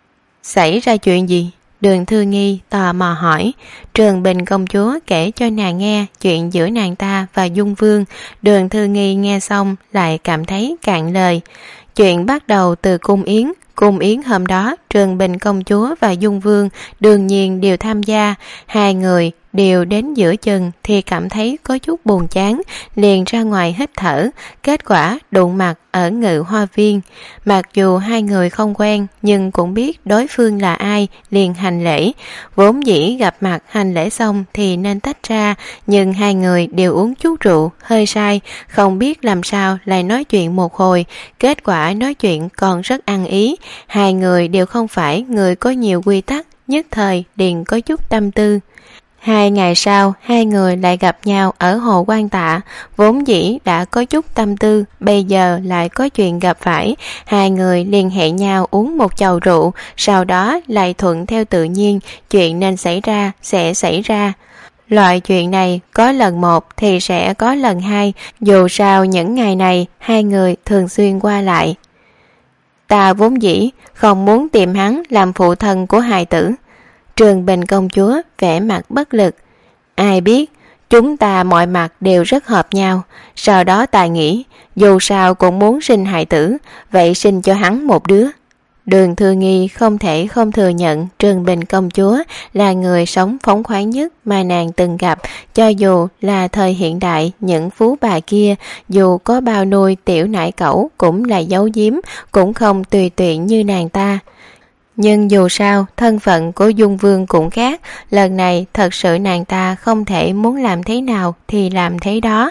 Xảy ra chuyện gì? Đường Thư Nghi tò mò hỏi. Trường Bình công chúa kể cho nàng nghe chuyện giữa nàng ta và Dung Vương. Đường Thư Nghi nghe xong lại cảm thấy cạn lời. Chuyện bắt đầu từ cung yến. Cung yến hôm đó, Trường Bình công chúa và Dung Vương đương nhiên đều tham gia. Hai người đều đến giữa chừng thì cảm thấy có chút buồn chán, liền ra ngoài hít thở. Kết quả đụng mặt ở Ngự Hoa Viên. Mặc dù hai người không quen nhưng cũng biết đối phương là ai, liền hành lễ. Vốn dĩ gặp mặt hành lễ xong thì nên tách ra, nhưng hai người đều uống chút rượu, hơi say, không biết làm sao lại nói chuyện một hồi. Kết quả nói chuyện còn rất ăn ý. Hai người đều không phải người có nhiều quy tắc, nhất thời liền có chút tâm tư. Hai ngày sau, hai người lại gặp nhau ở hồ Quan Tạ. Vốn dĩ đã có chút tâm tư, bây giờ lại có chuyện gặp phải. Hai người liền hẹn nhau uống một chầu rượu, sau đó lại thuận theo tự nhiên, chuyện nên xảy ra sẽ xảy ra. Loại chuyện này có lần một thì sẽ có lần hai, dù sao những ngày này hai người thường xuyên qua lại. Ta vốn dĩ không muốn tìm hắn làm phụ thân của hài tử. Trường Bình công chúa vẻ mặt bất lực. Ai biết, chúng ta mọi mặt đều rất hợp nhau. Sau đó ta nghĩ, dù sao cũng muốn sinh hài tử, vậy sinh cho hắn một đứa. Đường Thư Nghi không thể không thừa nhận Trường Bình công chúa là người sống phóng khoáng nhất mà nàng từng gặp. Cho dù là thời hiện đại, những phú bà kia dù có bao nuôi tiểu nải cẩu cũng là giấu giếm, cũng không tùy tiện như nàng ta. Nhưng dù sao, thân phận của Dung Vương cũng khác, lần này thật sự nàng ta không thể muốn làm thế nào thì làm thế đó.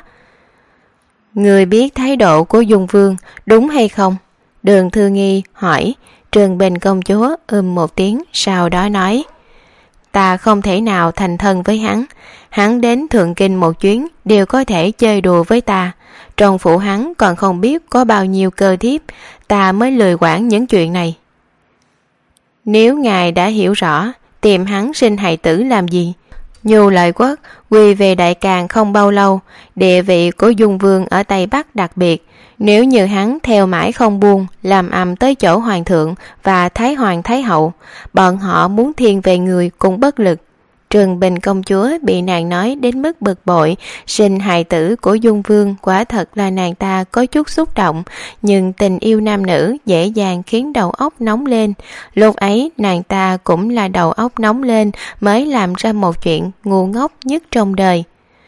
Người biết thái độ của Dung Vương, đúng hay không? Đường Thư Nghi hỏi. Trường Bình công chúa ừm một tiếng, sau đó nói, ta không thể nào thành thân với hắn. Hắn đến Thượng Kinh một chuyến đều có thể chơi đùa với ta. Trong phủ hắn còn không biết có bao nhiêu cơ thiếp, ta mới lười quản những chuyện này. Nếu ngài đã hiểu rõ, tìm hắn sinh hài tử làm gì? Nhu Lợi Quốc quy về Đại Càn không bao lâu, địa vị của Dung Vương ở Tây Bắc đặc biệt. Nếu như hắn theo mãi không buông, làm ầm tới chỗ hoàng thượng và thái hoàng thái hậu, bọn họ muốn thiên về người cũng bất lực. Trường Bình công chúa bị nàng nói đến mức bực bội, sinh hài tử của Dung Vương quả thật là nàng ta có chút xúc động, nhưng tình yêu nam nữ dễ dàng khiến đầu óc nóng lên. Lúc ấy nàng ta cũng là đầu óc nóng lên mới làm ra một chuyện ngu ngốc nhất trong đời.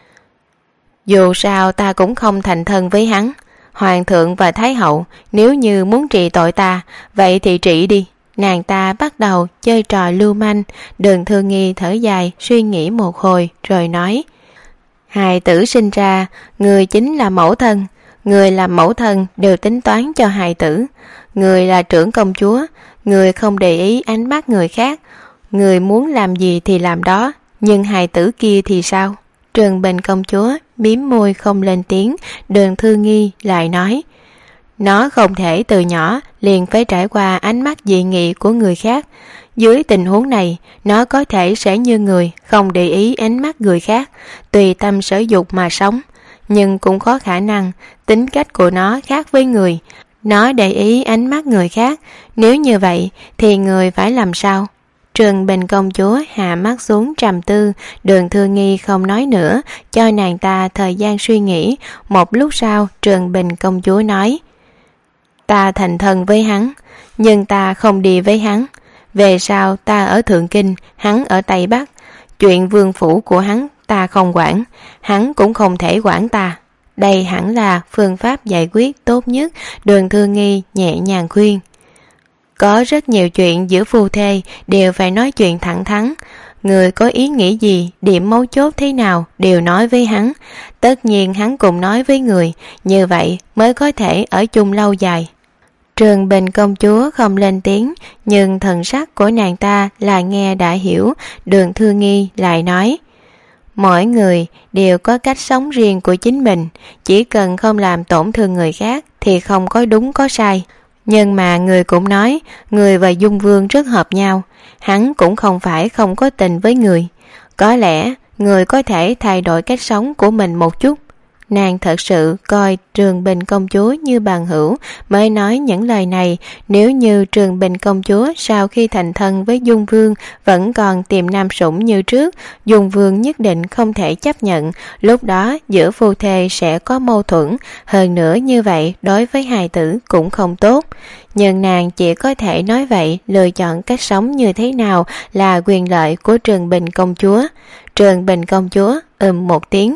Dù sao ta cũng không thành thân với hắn. Hoàng thượng và thái hậu nếu như muốn trị tội ta, vậy thì trị đi. Nàng ta bắt đầu chơi trò lưu manh. Đường Thư Nghi thở dài suy nghĩ một hồi rồi nói: hài tử sinh ra, người chính là mẫu thân. Người làm mẫu thân đều tính toán cho hài tử. Người là trưởng công chúa, người không để ý ánh mắt người khác. Người muốn làm gì thì làm đó. Nhưng hài tử kia thì sao? Trường Bình công chúa mím môi không lên tiếng. Đường Thư Nghi lại nói: nó không thể từ nhỏ liền phải trải qua ánh mắt dị nghị của người khác. Dưới tình huống này, nó có thể sẽ như người, không để ý ánh mắt người khác, tùy tâm sở dục mà sống. Nhưng cũng có khả năng tính cách của nó khác với người. Nó để ý ánh mắt người khác. Nếu như vậy thì người phải làm sao? Trường Bình công chúa hạ mắt xuống trầm tư. Đường Thư Nghi không nói nữa, cho nàng ta thời gian suy nghĩ. Một lúc sau, Trường Bình công chúa nói: ta thành thân với hắn, nhưng ta không đi với hắn. Về sau ta ở Thượng Kinh, hắn ở Tây Bắc. Chuyện vương phủ của hắn ta không quản, hắn cũng không thể quản ta. Đây hẳn là phương pháp giải quyết tốt nhất. Đường Thư Nghi nhẹ nhàng khuyên: có rất nhiều chuyện giữa phu thê đều phải nói chuyện thẳng thắn. Người có ý nghĩ gì, điểm mấu chốt thế nào đều nói với hắn. Tất nhiên hắn cũng nói với người, như vậy mới có thể ở chung lâu dài. Trường Bình công chúa không lên tiếng, nhưng thần sắc của nàng ta là nghe đã hiểu. Đường Thư Nghi lại nói: mỗi người đều có cách sống riêng của chính mình, chỉ cần không làm tổn thương người khác thì không có đúng có sai. Nhưng mà người cũng nói người và Dung Vương rất hợp nhau. Hắn cũng không phải không có tình với người. Có lẽ người có thể thay đổi cách sống của mình một chút. Nàng thật sự coi Trường Bình công chúa như bằng hữu mới nói những lời này. Nếu như Trường Bình công chúa sau khi thành thân với Dung Vương vẫn còn tìm nam sủng như trước, Dung Vương nhất định không thể chấp nhận. Lúc đó giữa phu thê sẽ có mâu thuẫn. Hơn nữa như vậy đối với hài tử cũng không tốt. Nhưng nàng chỉ có thể nói vậy, lựa chọn cách sống như thế nào là quyền lợi của Trường Bình công chúa. Trường Bình công chúa ừm một tiếng: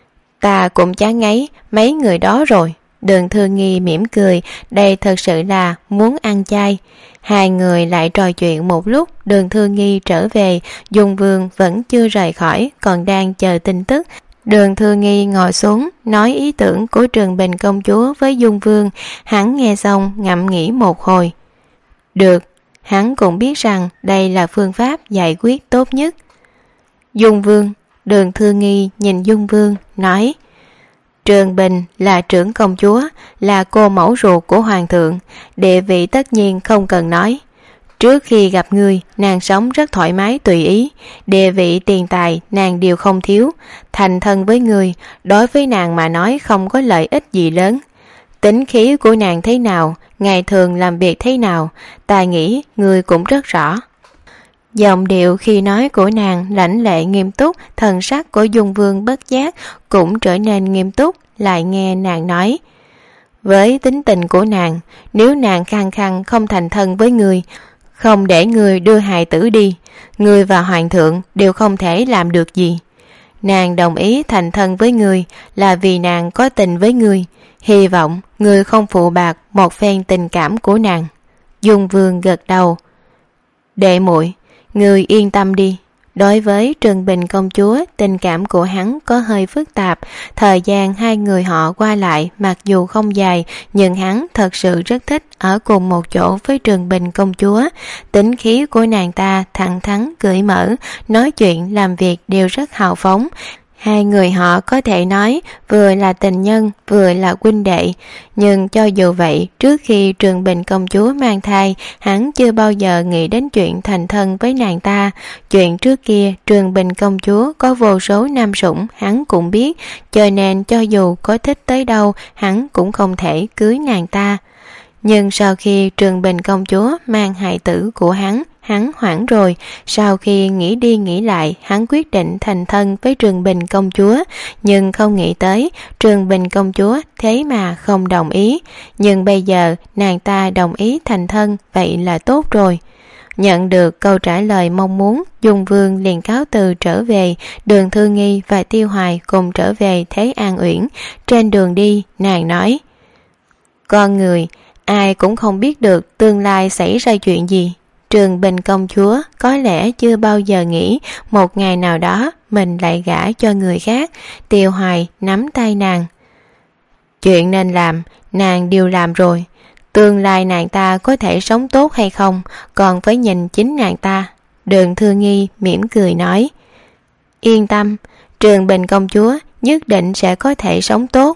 ta cũng chán ngấy mấy người đó rồi. Đường Thư Nghi mỉm cười, đây thật sự là muốn ăn chay. Hai người lại trò chuyện một lúc. Đường Thư Nghi trở về, Dung Vương vẫn chưa rời khỏi, còn đang chờ tin tức. Đường Thư Nghi ngồi xuống nói ý tưởng của Trường Bình công chúa với Dung Vương. Hắn nghe xong ngẫm nghĩ một hồi. Được, hắn cũng biết rằng đây là phương pháp giải quyết tốt nhất. Dung Vương. Đường Thư Nghi nhìn Dung Vương nói: Trường Bình là trưởng công chúa, là cô mẫu ruột của hoàng thượng, địa vị tất nhiên không cần nói. Trước khi gặp ngươi, nàng sống rất thoải mái tùy ý, địa vị tiền tài nàng đều không thiếu. Thành thân với ngươi, đối với nàng mà nói không có lợi ích gì lớn. Tính khí của nàng thế nào, ngày thường làm việc thế nào, ta nghĩ ngươi cũng rất rõ. Giọng điệu khi nói của nàng lãnh lệ nghiêm túc, thần sắc của Dung Vương bất giác cũng trở nên nghiêm túc. Lại nghe nàng nói: với tính tình của nàng, nếu nàng khăng khăng không thành thân với ngươi, không để ngươi đưa hài tử đi, ngươi và hoàng thượng đều không thể làm được gì. Nàng đồng ý thành thân với ngươi là vì nàng có tình với ngươi, hy vọng ngươi không phụ bạc một phen tình cảm của nàng. Dung Vương gật đầu: đệ muội, ngươi yên tâm đi. Đối với Trường Bình công chúa, tình cảm của hắn có hơi phức tạp. Thời gian hai người họ qua lại mặc dù không dài, nhưng hắn thật sự rất thích ở cùng một chỗ với Trường Bình công chúa. Tính khí của nàng ta thẳng thắn, cởi mở, nói chuyện làm việc đều rất hào phóng. Hai người họ có thể nói vừa là tình nhân vừa là huynh đệ. Nhưng cho dù vậy, trước khi Trường Bình công chúa mang thai, hắn chưa bao giờ nghĩ đến chuyện thành thân với nàng ta. Chuyện trước kia Trường Bình công chúa có vô số nam sủng, hắn cũng biết, cho nên cho dù có thích tới đâu, hắn cũng không thể cưới nàng ta. Nhưng sau khi Trường Bình công chúa mang hài tử của hắn, hắn hoảng rồi. Sau khi nghĩ đi nghĩ lại, hắn quyết định thành thân với Trường Bình công chúa. Nhưng không nghĩ tới Trường Bình công chúa thế mà không đồng ý. Nhưng bây giờ nàng ta đồng ý thành thân, vậy là tốt rồi. Nhận được câu trả lời mong muốn, Dung Vương liền cáo từ trở về. Đường Thư Nghi và Tiêu Hoài cùng trở về Thế An Uyển. Trên đường đi, nàng nói: con người ai cũng không biết được tương lai xảy ra chuyện gì. Trường Bình công chúa có lẽ chưa bao giờ nghĩ một ngày nào đó mình lại gả cho người khác. Tiêu Hoài nắm tay nàng: chuyện nên làm, nàng đều làm rồi. Tương lai nàng ta có thể sống tốt hay không, còn phải nhìn chính nàng ta. Đường Thư Nghi mỉm cười nói: yên tâm, Trường Bình công chúa nhất định sẽ có thể sống tốt.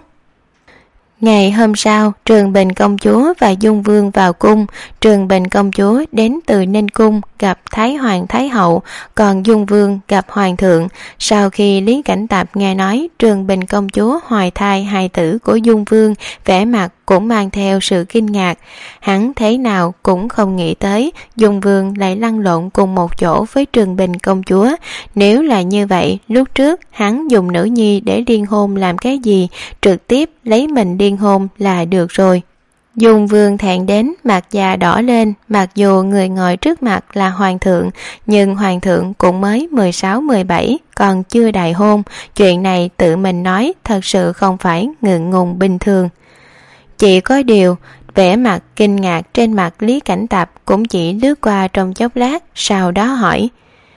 Ngày hôm sau, Trường Bình công chúa và Dung Vương vào cung. Trường Bình công chúa đến từ Ninh cung gặp Thái Hoàng Thái hậu, còn Dung Vương gặp Hoàng thượng. Sau khi Lý Cảnh Tạp nghe nói Trường Bình công chúa hoài thai hài tử của Dung Vương, vẻ mặt cũng mang theo sự kinh ngạc. Hắn thế nào cũng không nghĩ tới Dung Vương lại lăn lộn cùng một chỗ với Trường Bình công chúa. Nếu là như vậy, lúc trước hắn dùng nữ nhi để liên hôn làm cái gì, trực tiếp lấy mình liên hôn là được rồi. Dung Vương thẹn đến mặt da đỏ lên. Mặc dù người ngồi trước mặt là hoàng thượng, nhưng hoàng thượng cũng mới mười sáu mười bảy, còn chưa đại hôn. Chuyện này tự mình nói thật sự không phải ngượng ngùng bình thường. Chỉ có điều vẻ mặt kinh ngạc trên mặt Lý Cảnh Tạp cũng chỉ lướt qua trong chốc lát, sau đó hỏi: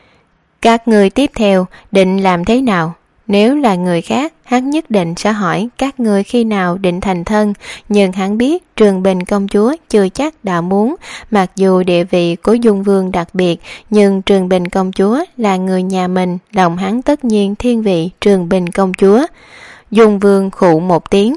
các ngươi tiếp theo định làm thế nào? Nếu là người khác, hắn nhất định sẽ hỏi các ngươi khi nào định thành thân. Nhưng hắn biết Trường Bình công chúa chưa chắc đã muốn. Mặc dù địa vị của Dung Vương đặc biệt, nhưng Trường Bình công chúa là người nhà mình, lòng hắn tất nhiên thiên vị Trường Bình công chúa. Dung Vương khụ một tiếng: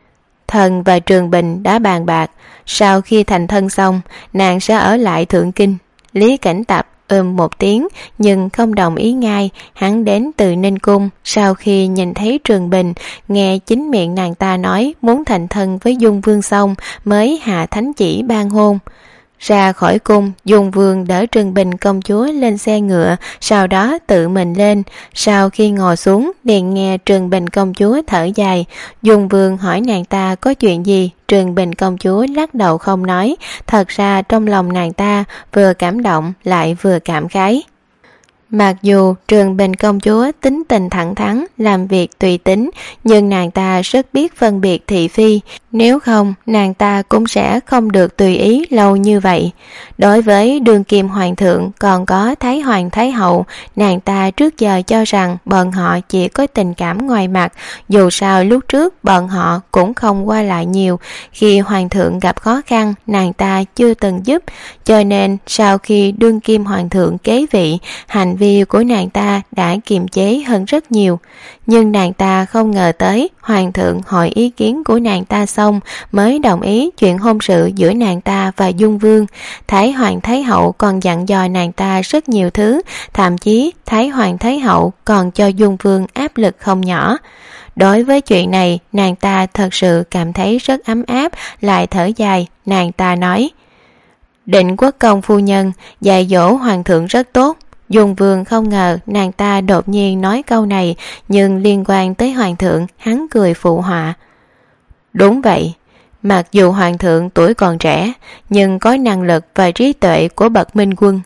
thần và Trường Bình đã bàn bạc, sau khi thành thân xong, nàng sẽ ở lại Thượng Kinh. Lý Cảnh Tạp ừm một tiếng nhưng không đồng ý ngay. Hắn đến từ Ninh cung, sau khi nhìn thấy Trường Bình, nghe chính miệng nàng ta nói muốn thành thân với Dung Vương xong, mới hạ thánh chỉ ban hôn. Ra khỏi cung, Dung Vương đỡ Trường Bình công chúa lên xe ngựa, sau đó tự mình lên. Sau khi ngồi xuống, liền nghe Trường Bình công chúa thở dài. Dung Vương hỏi nàng ta có chuyện gì. Trường Bình công chúa lắc đầu không nói. Thật ra trong lòng nàng ta vừa cảm động lại vừa cảm khái. Mặc dù Trường Bình công chúa tính tình thẳng thắn, làm việc tùy tính, nhưng nàng ta rất biết phân biệt thị phi. Nếu không, nàng ta cũng sẽ không được tùy ý lâu như vậy. Đối với đương kim hoàng thượng còn có Thái Hoàng Thái hậu, nàng ta trước giờ cho rằng bọn họ chỉ có tình cảm ngoài mặt. Dù sao lúc trước bọn họ cũng không qua lại nhiều. Khi hoàng thượng gặp khó khăn, nàng ta chưa từng giúp. Cho nên sau khi đương kim hoàng thượng kế vị, hành vi của nàng ta đã kiềm chế hơn rất nhiều. Nhưng nàng ta không ngờ tới hoàng thượng hỏi ý kiến của nàng ta xong mới đồng ý chuyện hôn sự giữa nàng ta và Dung Vương. Thái Hoàng Thái hậu còn dặn dò nàng ta rất nhiều thứ, thậm chí Thái Hoàng Thái hậu còn cho Dung Vương áp lực không nhỏ. Đối với chuyện này, nàng ta thật sự cảm thấy rất ấm áp, lại thở dài. Nàng ta nói: Định Quốc công phu nhân dạy dỗ hoàng thượng rất tốt. Dung Vương không ngờ nàng ta đột nhiên nói câu này, nhưng liên quan tới hoàng thượng, hắn cười phụ họa: Đúng vậy, mặc dù hoàng thượng tuổi còn trẻ, nhưng có năng lực và trí tuệ của bậc minh quân.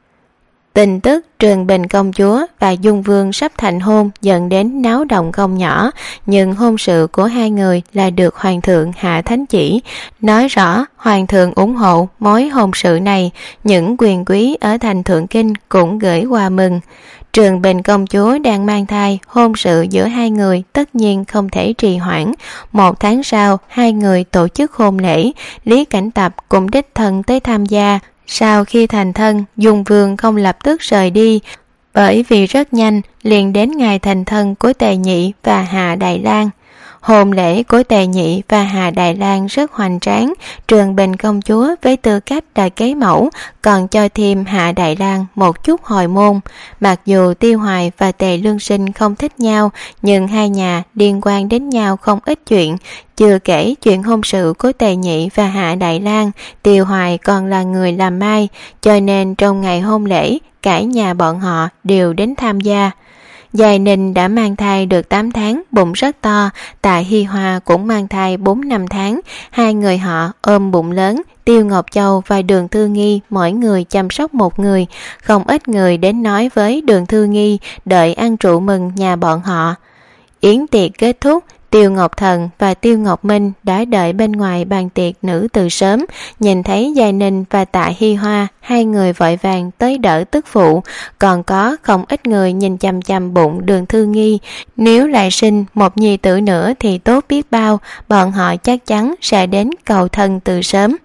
Tin tức Trường Bình công chúa và Dung Vương sắp thành hôn dẫn đến náo động không nhỏ, nhưng hôn sự của hai người là được hoàng thượng hạ thánh chỉ, nói rõ hoàng thượng ủng hộ mối hôn sự này. Những quyền quý ở thành Thượng Kinh cũng gửi quà mừng. Trường Bình công chúa đang mang thai, hôn sự giữa hai người tất nhiên không thể trì hoãn. Một tháng sau, hai người tổ chức hôn lễ, Lý Cảnh Tập cũng đích thân tới tham gia. Sau khi thành thân, Dung Vương không lập tức rời đi, bởi vì rất nhanh liền đến ngày thành thân của Tề Nhị và Hạ Đại Lang. Hôn lễ của Tề Nhị và Hà Đại Lang rất hoành tráng. Trường Bình công chúa với tư cách là kế mẫu còn cho thêm Hạ Đại Lang một chút hồi môn. Mặc dù Tiêu Hoài và Tề Lương Sinh không thích nhau, nhưng hai nhà liên quan đến nhau không ít chuyện. Chưa kể chuyện hôn sự của Tề Nhị và Hạ Đại Lang, Tiêu Hoài còn là người làm mai, cho nên trong ngày hôn lễ cả nhà bọn họ đều đến tham gia. Giai Ninh đã mang thai được tám tháng, bụng rất to. Tạ Hi Hoa cũng mang thai bốn năm tháng. Hai người họ ôm bụng lớn. Tiêu Ngọc Châu và Đường Thư Nghi mỗi người chăm sóc một người. Không ít người đến nói với Đường Thư Nghi đợi ăn rượu mừng nhà bọn họ. Yến tiệc kết thúc, Tiêu Ngọc Thần và Tiêu Ngọc Minh đã đợi bên ngoài bàn tiệc nữ từ sớm. Nhìn thấy Giai Ninh và Tạ Hi Hoa, hai người vội vàng tới đỡ tức phụ. Còn có không ít người nhìn chằm chằm bụng Đường Thư Nghi. Nếu lại sinh một nhi tử nữa thì tốt biết bao, bọn họ chắc chắn sẽ đến cầu thân từ sớm.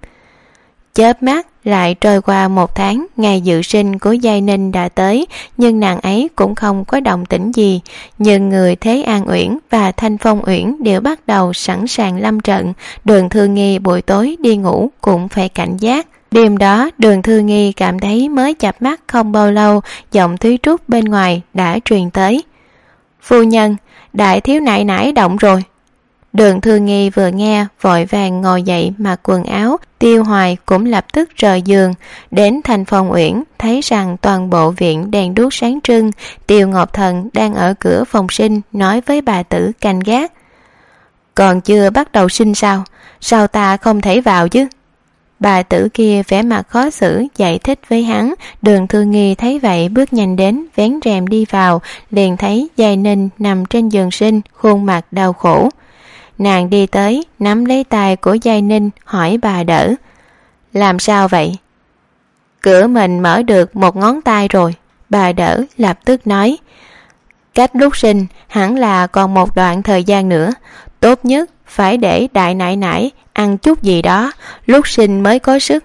Chớp mắt lại trôi qua một tháng, ngày dự sinh của Giai Ninh đã tới, nhưng nàng ấy cũng không có động tĩnh gì. Nhưng người Thế An Uyển và Thanh Phong Uyển đều bắt đầu sẵn sàng lâm trận. Đường Thư Nghi buổi tối đi ngủ cũng phải cảnh giác. Đêm đó, Đường Thư Nghi cảm thấy mới chập mắt không bao lâu, giọng Thúy Trúc bên ngoài đã truyền tới. Phu nhân, đại thiếu nãi nãi động rồi. Đường Thư Nghi vừa nghe vội vàng ngồi dậy mặc quần áo. Tiêu Hoài cũng lập tức rời giường đến Thanh Phong Uyển, thấy rằng toàn bộ viện đèn đuốc sáng trưng. Tiêu Ngọc Thần đang ở cửa phòng sinh nói với bà tử canh gác. Còn chưa bắt đầu sinh sao? Sao ta không thể vào chứ? Bà tử kia vẻ mặt khó xử giải thích với hắn. Đường Thư Nghi thấy vậy bước nhanh đến, vén rèm đi vào, liền thấy Giai Ninh nằm trên giường sinh, khuôn mặt đau khổ. Nàng đi tới, nắm lấy tay của Giai Ninh, hỏi bà đỡ. Làm sao vậy? Cửa mình mở được một ngón tay rồi. Bà đỡ lập tức nói. Cách lúc sinh hẳn là còn một đoạn thời gian nữa. Tốt nhất phải để đại nãi nãi ăn chút gì đó, lúc sinh mới có sức.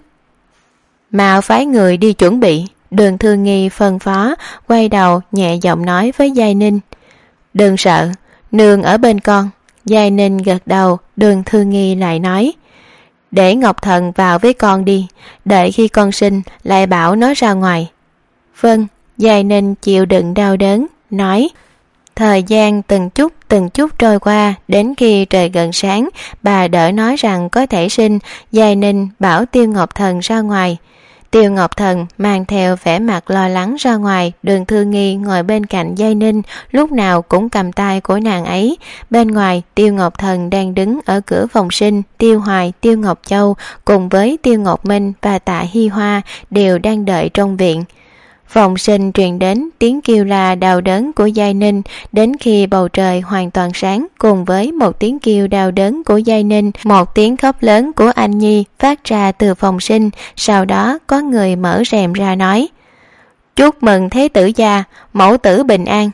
Mà phái người đi chuẩn bị. Đường Thư Nghi phân phó, quay đầu nhẹ giọng nói với Giai Ninh. Đừng sợ, nương ở bên con. Giai Ninh gật đầu. Đường Thư Nghi lại nói. Để Ngọc Thần vào với con đi, đợi khi con sinh lại bảo nó ra ngoài. Vâng. Giai Ninh chịu đựng đau đớn nói. Thời gian từng chút từng chút trôi qua, đến khi trời gần sáng, bà đỡ nói rằng có thể sinh. Giai Ninh bảo Tiêu Ngọc Thần ra ngoài. Tiêu Ngọc Thần mang theo vẻ mặt lo lắng ra ngoài. Đường Thư Nghi ngồi bên cạnh Giai Ninh, lúc nào cũng cầm tay của nàng ấy. Bên ngoài, Tiêu Ngọc Thần đang đứng ở cửa phòng sinh. Tiêu Hoài, Tiêu Ngọc Châu cùng với Tiêu Ngọc Minh và Tạ Hi Hoa đều đang đợi trong viện. Phòng sinh truyền đến tiếng kêu la đau đớn của Giai Ninh. Đến khi bầu trời hoàn toàn sáng, cùng với một tiếng kêu đau đớn của Giai Ninh, một tiếng khóc lớn của Anh Nhi phát ra từ phòng sinh. Sau đó có người mở rèm ra nói. Chúc mừng Thế tử gia, mẫu tử bình an.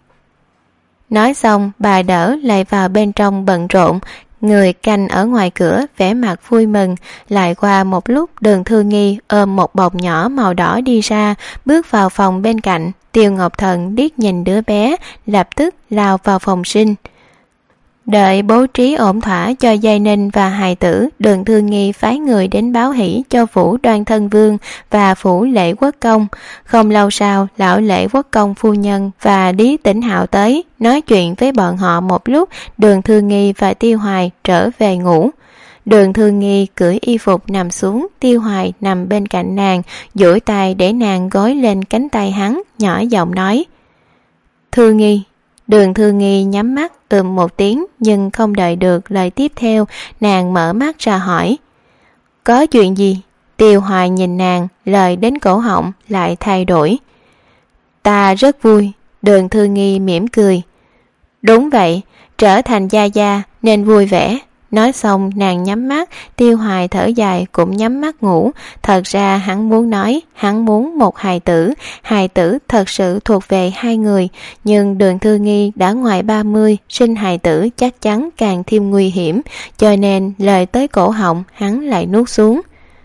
Nói xong, bà đỡ lại vào bên trong bận rộn. Người canh ở ngoài cửa vẻ mặt vui mừng. Lại qua một lúc, Đường Thư Nghi ôm một bọc nhỏ màu đỏ đi ra, bước vào phòng bên cạnh. Tiêu Ngọc Thần liếc nhìn đứa bé, lập tức lao vào phòng sinh. Đợi bố trí ổn thỏa cho Giai Ninh và hài tử, Đường Thư Nghi phái người đến báo hỷ cho phủ Đoan Thân Vương và phủ Lễ Quốc Công. Không lâu sau, lão Lễ Quốc Công phu nhân và Lý Tĩnh Hạo tới, nói chuyện với bọn họ một lúc. Đường Thư Nghi và Tiêu Hoài trở về ngủ. Đường Thư Nghi cởi y phục nằm xuống, Tiêu Hoài nằm bên cạnh nàng, duỗi tay để nàng gối lên cánh tay hắn, nhỏ giọng nói. Thư Nghi. Đường Thư Nghi nhắm mắt ừm một tiếng, nhưng không đợi được lời tiếp theo, nàng mở mắt ra hỏi. Có chuyện gì? Tiêu Hoài nhìn nàng, lời đến cổ họng lại thay đổi. Ta rất vui. Đường Thư Nghi mỉm cười. Đúng vậy, trở thành gia gia nên vui vẻ. Nói xong nàng nhắm mắt, Tiêu Hoài thở dài cũng nhắm mắt ngủ. Thật ra hắn muốn nói, hắn muốn một hài tử, hài tử thật sự thuộc về hai người. Nhưng Đường Thư Nghi đã ngoài ba mươi, sinh hài tử chắc chắn càng thêm nguy hiểm, cho nên lời tới cổ họng hắn lại nuốt xuống.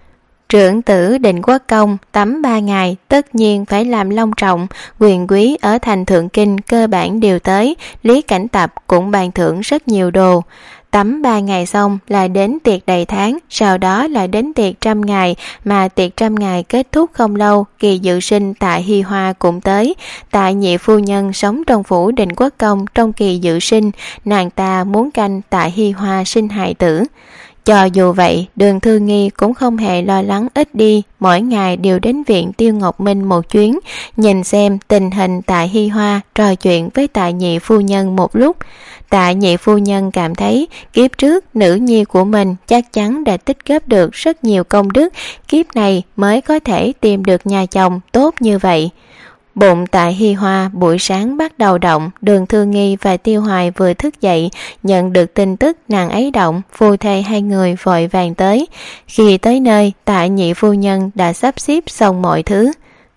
Trưởng tử Định Quốc Công tắm ba ngày tất nhiên phải làm long trọng, quyền quý ở thành Thượng Kinh cơ bản đều tới, Lý Cảnh Tập cũng bàn thưởng rất nhiều đồ. Tắm ba ngày xong là đến tiệc đầy tháng, sau đó là đến tiệc trăm ngày, mà tiệc trăm ngày kết thúc không lâu, Kỳ Dự Sinh Tạ Hi Hoa cũng tới. Tạ nhị phu nhân sống trong phủ Định Quốc Công trong Kỳ Dự Sinh, nàng ta muốn canh Tạ Hi Hoa sinh hài tử. Cho dù vậy, Đường Thư Nghi cũng không hề lo lắng ít đi, mỗi ngày đều đến viện Tiêu Ngọc Minh một chuyến, nhìn xem tình hình Tạ Hi Hoa, trò chuyện với Tạ nhị phu nhân một lúc. Tạ nhị phu nhân cảm thấy kiếp trước nữ nhi của mình chắc chắn đã tích góp được rất nhiều công đức, kiếp này mới có thể tìm được nhà chồng tốt như vậy. Bụng Tạ Hi Hoa buổi sáng bắt đầu động, Đường Thư Nghi và Tiêu Hoài vừa thức dậy, nhận được tin tức nàng ấy động, phu thê hai người vội vàng tới. Khi tới nơi, Tạ nhị phu nhân đã sắp xếp xong mọi thứ.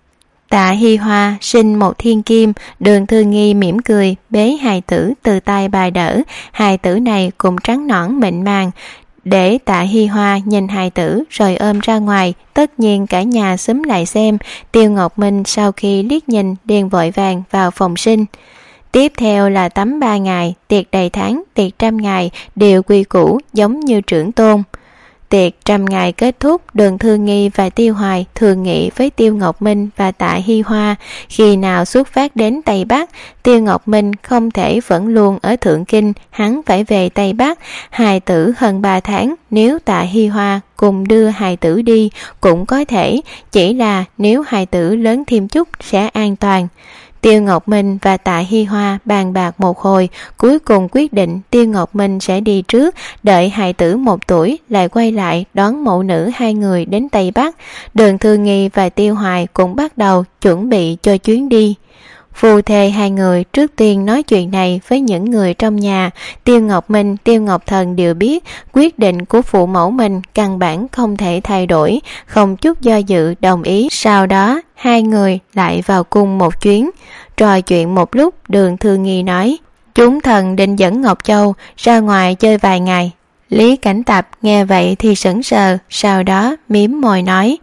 Tạ Hi Hoa sinh một thiên kim, Đường Thư Nghi mỉm cười, bế hài tử từ tay bà đỡ, hài tử này cũng trắng nõn mịn màng. Để Tạ Hi Hoa nhìn hài tử rồi ôm ra ngoài, tất nhiên cả nhà xúm lại xem. Tiêu Ngọc Minh sau khi liếc nhìn liền vội vàng vào phòng sinh. Tiếp theo là tắm ba ngày, tiệc đầy tháng, tiệc trăm ngày đều quy củ giống như trưởng tôn. Tiệc trăm ngày kết thúc, Đường Thư Nghi và Tiêu Hoài thường nghị với Tiêu Ngọc Minh và Tạ Hi Hoa khi nào xuất phát đến Tây Bắc. Tiêu Ngọc Minh không thể vẫn luôn ở Thượng Kinh, hắn phải về Tây Bắc. Hài tử hơn ba tháng, nếu Tạ Hi Hoa cùng đưa hài tử đi cũng có thể, chỉ là nếu hài tử lớn thêm chút sẽ an toàn. Tiêu Ngọc Minh và Tạ Hi Hoa bàn bạc một hồi, cuối cùng quyết định Tiêu Ngọc Minh sẽ đi trước, đợi hài tử một tuổi lại quay lại đón mẫu nữ hai người đến Tây Bắc. Đường Thư Nghi và Tiêu Hoài cũng bắt đầu chuẩn bị cho chuyến đi. Phu thê hai người trước tiên nói chuyện này với những người trong nhà. Tiêu Ngọc Minh, Tiêu Ngọc Thần đều biết quyết định của phụ mẫu mình căn bản không thể thay đổi, không chút do dự đồng ý. Sau đó hai người lại vào cung một chuyến. Trò chuyện một lúc, Đường Thư Nghi nói, chúng thần định dẫn Ngọc Châu ra ngoài chơi vài ngày. Lý Cảnh Tập nghe vậy thì sững sờ, sau đó mím môi nói,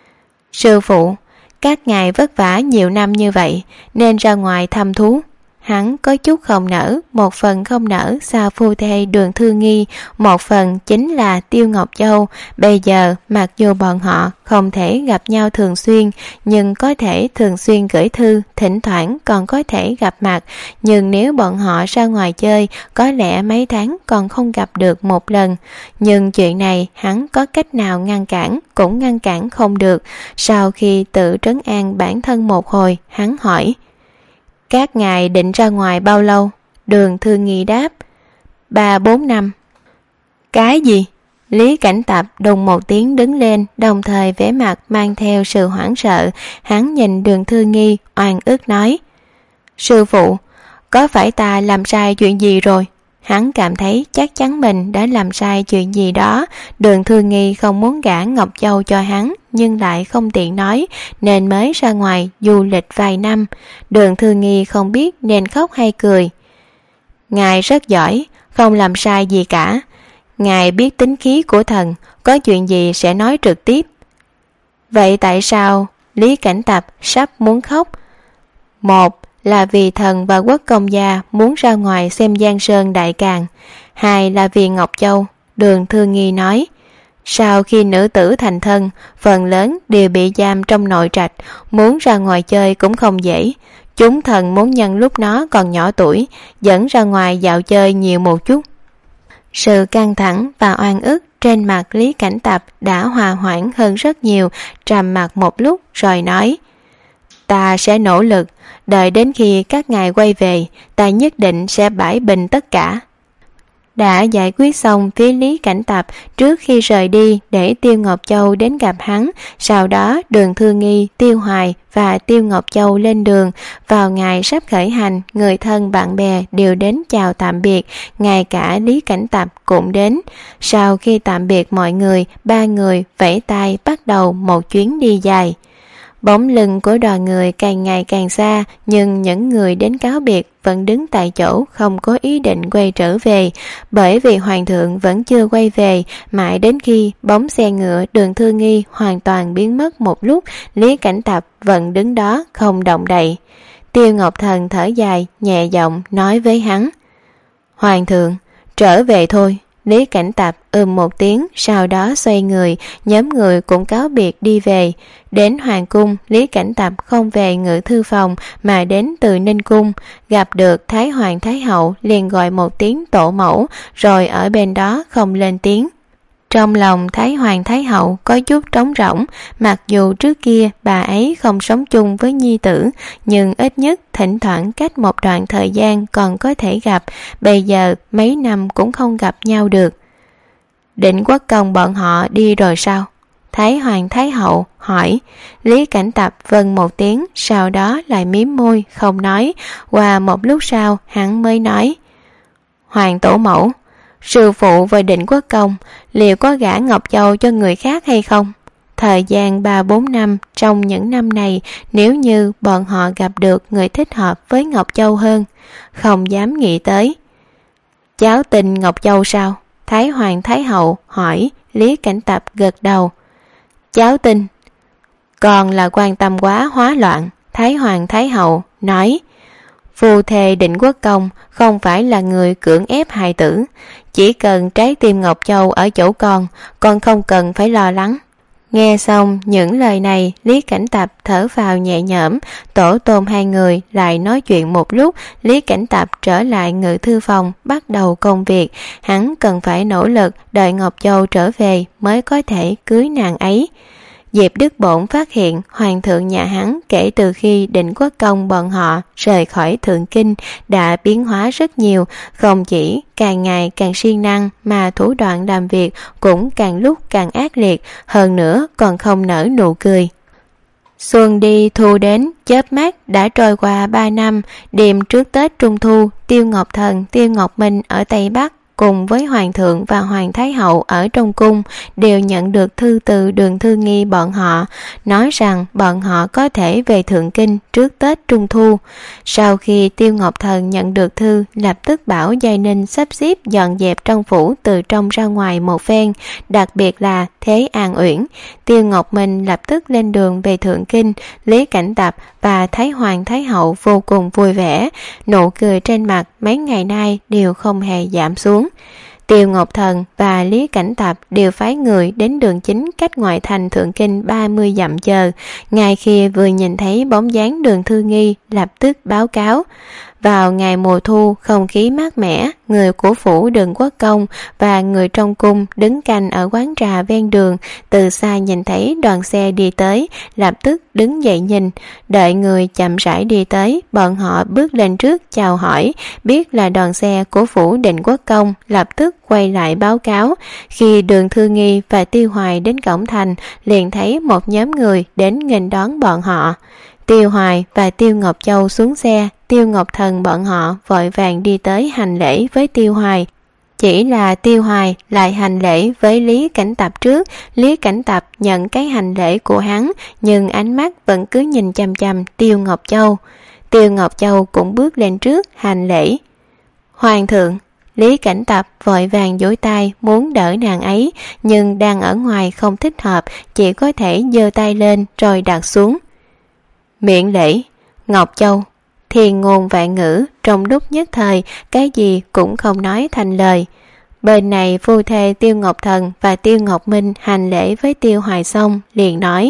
sư phụ, các ngài vất vả nhiều năm như vậy nên ra ngoài thăm thú. Hắn có chút không nỡ, một phần không nỡ sao phu thê Đường Thư Nghi, một phần chính là Tiêu Ngọc Châu. Bây giờ mặc dù bọn họ không thể gặp nhau thường xuyên, nhưng có thể thường xuyên gửi thư, thỉnh thoảng còn có thể gặp mặt. Nhưng nếu bọn họ ra ngoài chơi, có lẽ mấy tháng còn không gặp được một lần. Nhưng chuyện này hắn có cách nào ngăn cản cũng ngăn cản không được. Sau khi tự trấn an bản thân một hồi, hắn hỏi, các ngài định ra ngoài bao lâu? Đường Thư Nghi đáp, ba bốn năm. Cái gì? Lý Cảnh Tập đùng một tiếng đứng lên, đồng thời vẻ mặt mang theo sự hoảng sợ. Hắn nhìn Đường Thư Nghi oan ức nói, sư phụ, có phải ta làm sai chuyện gì rồi? Hắn cảm thấy chắc chắn mình đã làm sai chuyện gì đó. Đường Thư Nghi không muốn gả Ngọc Châu cho hắn, nhưng lại không tiện nói, nên mới ra ngoài du lịch vài năm. Đường Thư Nghi không biết nên khóc hay cười. Ngài rất giỏi, không làm sai gì cả. Ngài biết tính khí của thần, có chuyện gì sẽ nói trực tiếp. Vậy tại sao? Lý Cảnh Tập sắp muốn khóc. Một là vì thần và Quốc công gia muốn ra ngoài xem Giang Sơn Đại Càn. Hai là vì Ngọc Châu. Đường Thư Nghi nói, sau khi nữ tử thành thân, phần lớn đều bị giam trong nội trạch, muốn ra ngoài chơi cũng không dễ. Chúng thần muốn nhân lúc nó còn nhỏ tuổi, dẫn ra ngoài dạo chơi nhiều một chút. Sự căng thẳng và oan ức trên mặt Lý Cảnh Tập đã hòa hoãn hơn rất nhiều, trầm mặc một lúc rồi nói, ta sẽ nỗ lực, đợi đến khi các ngài quay về, ta nhất định sẽ bãi bình tất cả. đã giải quyết xong phía Lý Cảnh Tập trước khi rời đi để Tiêu Ngọc Châu đến gặp hắn. Sau đó Đường Thư Nghi, Tiêu Hoài và Tiêu Ngọc Châu lên đường. Vào ngày sắp khởi hành, người thân bạn bè đều đến chào tạm biệt, ngay cả Lý Cảnh Tập cũng đến. Sau khi tạm biệt mọi người, ba người vẫy tay bắt đầu một chuyến đi dài. Bóng lưng của đoàn người càng ngày càng xa, nhưng những người đến cáo biệt vẫn đứng tại chỗ, không có ý định quay trở về. Bởi vì hoàng thượng vẫn chưa quay về, mãi đến khi bóng xe ngựa Đường Thư Nghi hoàn toàn biến mất một lúc, Lý Cảnh Tập vẫn đứng đó không động đậy. Tiêu Ngọc Thần thở dài, nhẹ giọng nói với hắn: Hoàng thượng, trở về thôi. Lý Cảnh Tập ừm một tiếng, sau đó xoay người, nhóm người cũng cáo biệt đi về. Đến hoàng cung, Lý Cảnh Tập không về ngự thư phòng mà đến từ Ninh Cung. Gặp được Thái Hoàng Thái Hậu liền gọi một tiếng tổ mẫu, rồi ở bên đó không lên tiếng. Trong lòng Thái Hoàng Thái Hậu có chút trống rỗng, mặc dù trước kia bà ấy không sống chung với nhi tử, nhưng ít nhất thỉnh thoảng cách một đoạn thời gian còn có thể gặp, bây giờ mấy năm cũng không gặp nhau được. Định Quốc Công bọn họ đi rồi sao? Thái Hoàng Thái Hậu hỏi. Lý Cảnh Tập vâng một tiếng, sau đó lại mím môi không nói. Qua một lúc sau hắn mới nói: Hoàng tổ mẫu, sư phụ và Định Quốc Công liệu có gả Ngọc Châu cho người khác hay không? Thời gian ba bốn năm, trong những năm này, nếu như bọn họ gặp được người thích hợp với Ngọc Châu hơn, không dám nghĩ tới. Cháu tình Ngọc Châu sao? Thái Hoàng Thái Hậu hỏi. Lý Cảnh Tập gật đầu. Cháu tin. Còn là quan tâm quá hóa loạn. Thái Hoàng Thái Hậu nói: Phu thê Định Quốc Công không phải là người cưỡng ép hài tử, chỉ cần trái tim Ngọc Châu ở chỗ con, con không cần phải lo lắng. Nghe xong những lời này, Lý Cảnh Tập thở phào nhẹ nhõm. Tổ tôm hai người lại nói chuyện một lúc. Lý Cảnh Tập trở lại ngự thư phòng, bắt đầu công việc. Hắn cần phải nỗ lực đợi Ngọc Châu trở về mới có thể cưới nàng ấy. Diệp Đức Bổn phát hiện hoàng thượng nhà hắn kể từ khi Định Quốc Công bọn họ rời khỏi Thượng Kinh đã biến hóa rất nhiều, không chỉ càng ngày càng siêng năng mà thủ đoạn làm việc cũng càng lúc càng ác liệt, hơn nữa còn không nở nụ cười. Xuân đi thu đến, chớp mắt đã trôi qua ba năm. Đêm trước Tết Trung Thu, Tiêu Ngọc Thần, Tiêu Ngọc Minh ở Tây Bắc cùng với Hoàng thượng và Hoàng Thái Hậu ở trong cung đều nhận được thư từ Đường Thư Nghi bọn họ, nói rằng bọn họ có thể về Thượng Kinh trước Tết Trung Thu. Sau khi Tiêu Ngọc Thần nhận được thư, lập tức bảo Giai Ninh sắp xếp dọn dẹp trong phủ từ trong ra ngoài một phen, đặc biệt là Thế An Uyển. Tiêu Ngọc Minh lập tức lên đường về Thượng Kinh. Lý Cảnh Tập và Thái Hoàng Thái Hậu vô cùng vui vẻ, nụ cười trên mặt mấy ngày nay đều không hề giảm xuống. Tiêu Ngọc Thần và Lý Cảnh Tập đều phái người đến đường chính cách ngoại thành Thượng Kinh ba mươi dặm chờ. Ngay khi vừa nhìn thấy bóng dáng Đường Thư Nghi, lập tức báo cáo. Vào ngày mùa thu, không khí mát mẻ, người của phủ Đường Quốc Công và người trong cung đứng canh ở quán trà ven đường, từ xa nhìn thấy đoàn xe đi tới, lập tức đứng dậy nhìn. Đợi người chậm rãi đi tới, bọn họ bước lên trước chào hỏi, biết là đoàn xe của phủ Định Quốc Công, lập tức quay lại báo cáo. Khi Đường Thư Nghi và Tiêu Hoài đến cổng thành, liền thấy một nhóm người đến nghênh đón bọn họ. Tiêu Hoài và Tiêu Ngọc Châu xuống xe, Tiêu Ngọc Thần bọn họ vội vàng đi tới hành lễ với Tiêu Hoài. Chỉ là Tiêu Hoài lại hành lễ với Lý Cảnh Tập trước. Lý Cảnh Tập nhận cái hành lễ của hắn, nhưng ánh mắt vẫn cứ nhìn chằm chằm Tiêu Ngọc Châu. Tiêu Ngọc Châu cũng bước lên trước hành lễ. Hoàng thượng. Lý Cảnh Tập vội vàng duỗi tay muốn đỡ nàng ấy, nhưng đang ở ngoài không thích hợp, chỉ có thể giơ tay lên rồi đặt xuống. Miễn lễ. Ngọc Châu. Thiên ngôn vạn ngữ, trong lúc nhất thời cái gì cũng không nói thành lời. Bên này phu thê Tiêu Ngọc Thần và Tiêu Ngọc Minh hành lễ với Tiêu Hoài xong liền nói: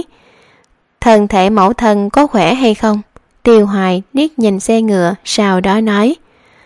Thân thể mẫu thân có khỏe hay không? Tiêu Hoài liếc nhìn xe ngựa, sau đó nói: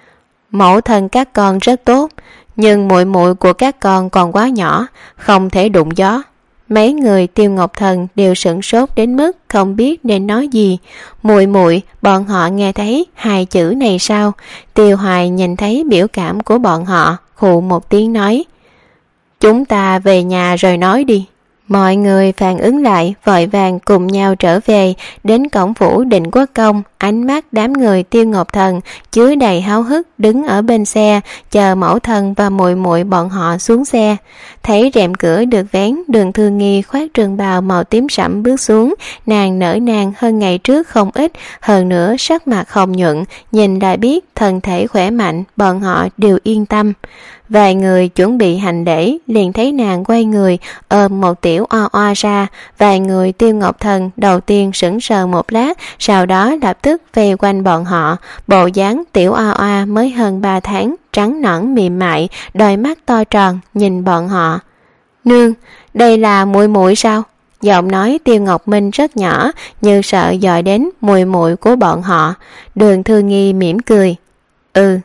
Mẫu thân các con rất tốt, nhưng muội muội của các con còn quá nhỏ, không thể đụng gió. Mấy người Tiêu Ngọc Thần đều sửng sốt đến mức không biết nên nói gì. Muội muội, bọn họ nghe thấy hai chữ này sao? Tiêu Hoài nhìn thấy biểu cảm của bọn họ, khụ một tiếng nói: "Chúng ta về nhà rồi nói đi." Mọi người phản ứng lại, vội vàng cùng nhau trở về. Đến cổng phủ Định Quốc Công, ánh mắt đám người Tiêu Ngọc Thần chứa đầy háo hức, đứng ở bên xe chờ mẫu thân và muội muội bọn họ xuống xe. Thấy rèm cửa được vén, Đường Thư Nghi khoác trường bào màu tím sẫm bước xuống. Nàng nở nang hơn ngày trước không ít, hơn nữa sắc mặt hồng nhuận, nhìn đã biết thân thể khỏe mạnh, bọn họ đều yên tâm. Vài người chuẩn bị hành lễ, liền thấy nàng quay người ôm một tiểu oa oa ra. Vài người Tiêu Ngọc Thần đầu tiên sững sờ một lát, sau đó lập tức vây quanh bọn họ. Bộ dáng tiểu oa oa mới hơn ba tháng, trắng nõn mềm mại, đôi mắt to tròn nhìn bọn họ. "Nương, đây là muội muội sao?" Giọng nói Tiêu Ngọc Minh rất nhỏ, như sợ dòi đến muội muội của bọn họ. Đường Thư Nghi mỉm cười: "Ừ,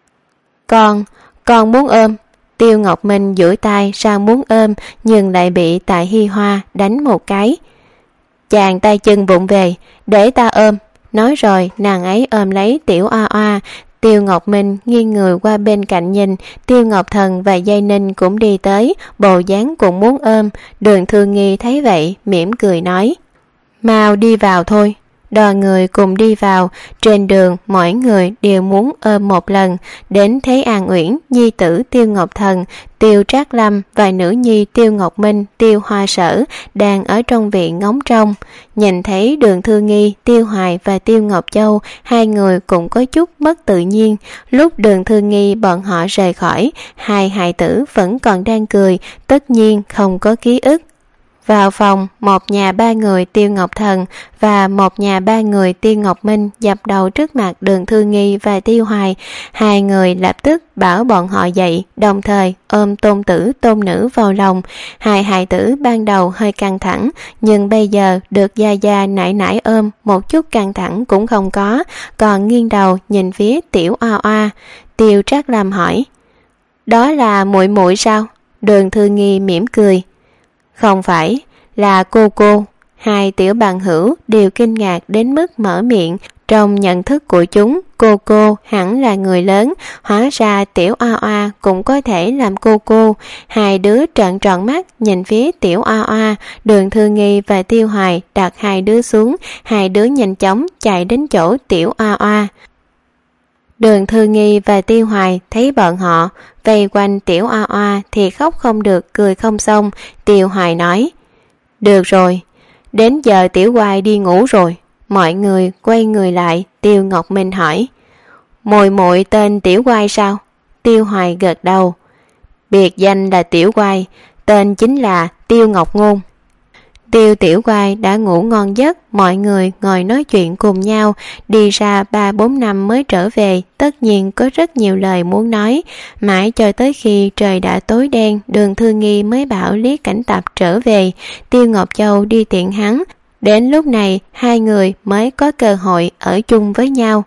con con muốn ôm." Tiêu Ngọc Minh duỗi tay sang muốn ôm, nhưng lại bị Tạ Hi Hoa đánh một cái. "Chàng tay chân vụng về, để ta ôm." Nói rồi nàng ấy ôm lấy tiểu oa oa. Tiêu Ngọc Minh nghiêng người qua bên cạnh nhìn, Tiêu Ngọc Thần và Giai Ninh cũng đi tới, bộ dáng cũng muốn ôm. Đường Thư Nghi thấy vậy mỉm cười nói: "Mau đi vào thôi." Đoàn người cùng đi vào. Trên đường mỗi người đều muốn ôm một lần. Đến thấy An Uyển, nhi tử Tiêu Ngọc Thần, Tiêu Trác Lâm và nữ nhi Tiêu Ngọc Minh, Tiêu Hoa Sở đang ở trong viện ngóng trông. Nhìn thấy Đường Thư Nghi, Tiêu Hoài và Tiêu Ngọc Châu, hai người cũng có chút mất tự nhiên. Lúc Đường Thư Nghi bọn họ rời khỏi, hai hài tử vẫn còn đang cười, tất nhiên không có ký ức. Vào phòng, một nhà ba người Tiêu Ngọc Thần và một nhà ba người Tiêu Ngọc Minh dập đầu trước mặt Đường Thư Nghi và Tiêu Hoài. Hai người lập tức bảo bọn họ dậy, đồng thời ôm tôn tử tôn nữ vào lòng. Hai hài tử ban đầu hơi căng thẳng, nhưng bây giờ được gia gia nải nải ôm, một chút căng thẳng cũng không có, còn nghiêng đầu nhìn phía tiểu oa oa. Tiêu Trác Lâm hỏi: "Đó là muội muội sao?" Đường Thư Nghi mỉm cười: "Không phải, là cô cô." Hai tiểu bằng hữu đều kinh ngạc đến mức mở miệng. Trong nhận thức của chúng, cô cô hẳn là người lớn, hóa ra tiểu oa oa cũng có thể làm cô cô. Hai đứa trợn tròn mắt nhìn phía tiểu oa oa. Đường Thư Nghi và Tiêu Hoài đặt hai đứa xuống, hai đứa nhanh chóng chạy đến chỗ tiểu oa oa. Đường Thư Nghi và Tiêu Hoài thấy bọn họ vây quanh tiểu oa oa thì khóc không được, cười không xong. Tiêu Hoài nói: "Được rồi, đến giờ tiểu Hoài đi ngủ rồi." Mọi người quay người lại. Tiêu Ngọc Minh hỏi: "Muội muội tên Tiểu Hoài sao?" Tiêu Hoài gật đầu: "Biệt danh là Tiểu Hoài, tên chính là Tiêu Ngọc Ngôn." Tiêu Tiểu Hoài đã ngủ ngon giấc. Mọi người ngồi nói chuyện cùng nhau. Đi ra ba bốn năm mới trở về, tất nhiên có rất nhiều lời muốn nói. Mãi cho tới khi trời đã tối đen, Đường Thư Nghi mới bảo Lý Cảnh Tập trở về. Tiêu Ngọc Châu đi tiện hắn. Đến lúc này hai người mới có cơ hội ở chung với nhau.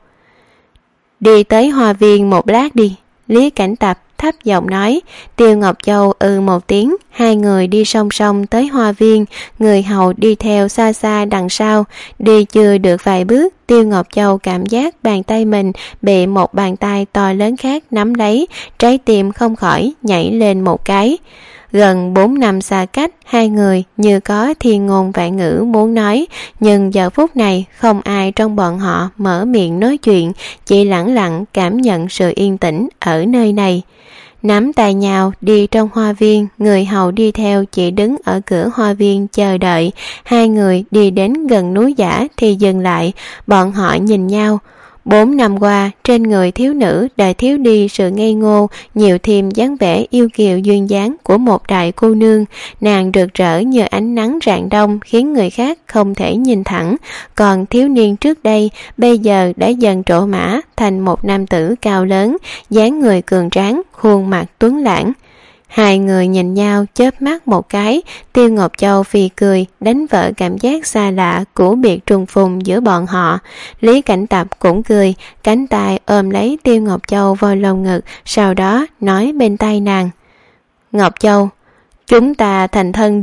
"Đi tới hoa viên một lát đi." Lý Cảnh Tập thấp giọng nói. Tiêu Ngọc Châu ừ một tiếng. Hai người đi song song tới hoa viên, người hầu đi theo xa xa đằng sau. Đi chưa được vài bước, Tiêu Ngọc Châu cảm giác bàn tay mình bị một bàn tay to lớn khác nắm lấy, trái tim không khỏi nhảy lên một cái. Gần bốn năm xa cách, hai người như có thiên ngôn vạn ngữ muốn nói, nhưng giờ phút này không ai trong bọn họ mở miệng nói chuyện, chỉ lẳng lặng cảm nhận sự yên tĩnh ở nơi này. Nắm tay nhau đi trong hoa viên, người hầu đi theo chỉ đứng ở cửa hoa viên chờ đợi. Hai người đi đến gần núi giả thì dừng lại, bọn họ nhìn nhau. Bốn năm qua, trên người thiếu nữ đã thiếu đi sự ngây ngô, nhiều thêm dáng vẻ yêu kiều duyên dáng của một đại cô nương. Nàng rực rỡ như ánh nắng rạng đông, khiến người khác không thể nhìn thẳng. Còn thiếu niên trước đây, bây giờ đã dần trổ mã thành một nam tử cao lớn, dáng người cường tráng, khuôn mặt tuấn lãng. Hai người nhìn nhau chớp mắt một cái. Tiêu Ngọc Châu phì cười, đánh vỡ cảm giác xa lạ của biệt trùng phùng giữa bọn họ. Lý Cảnh Tập cũng cười, cánh tay ôm lấy Tiêu Ngọc Châu vào lồng ngực, sau đó nói bên tai nàng: "Ngọc Châu, chúng ta thành thân đi."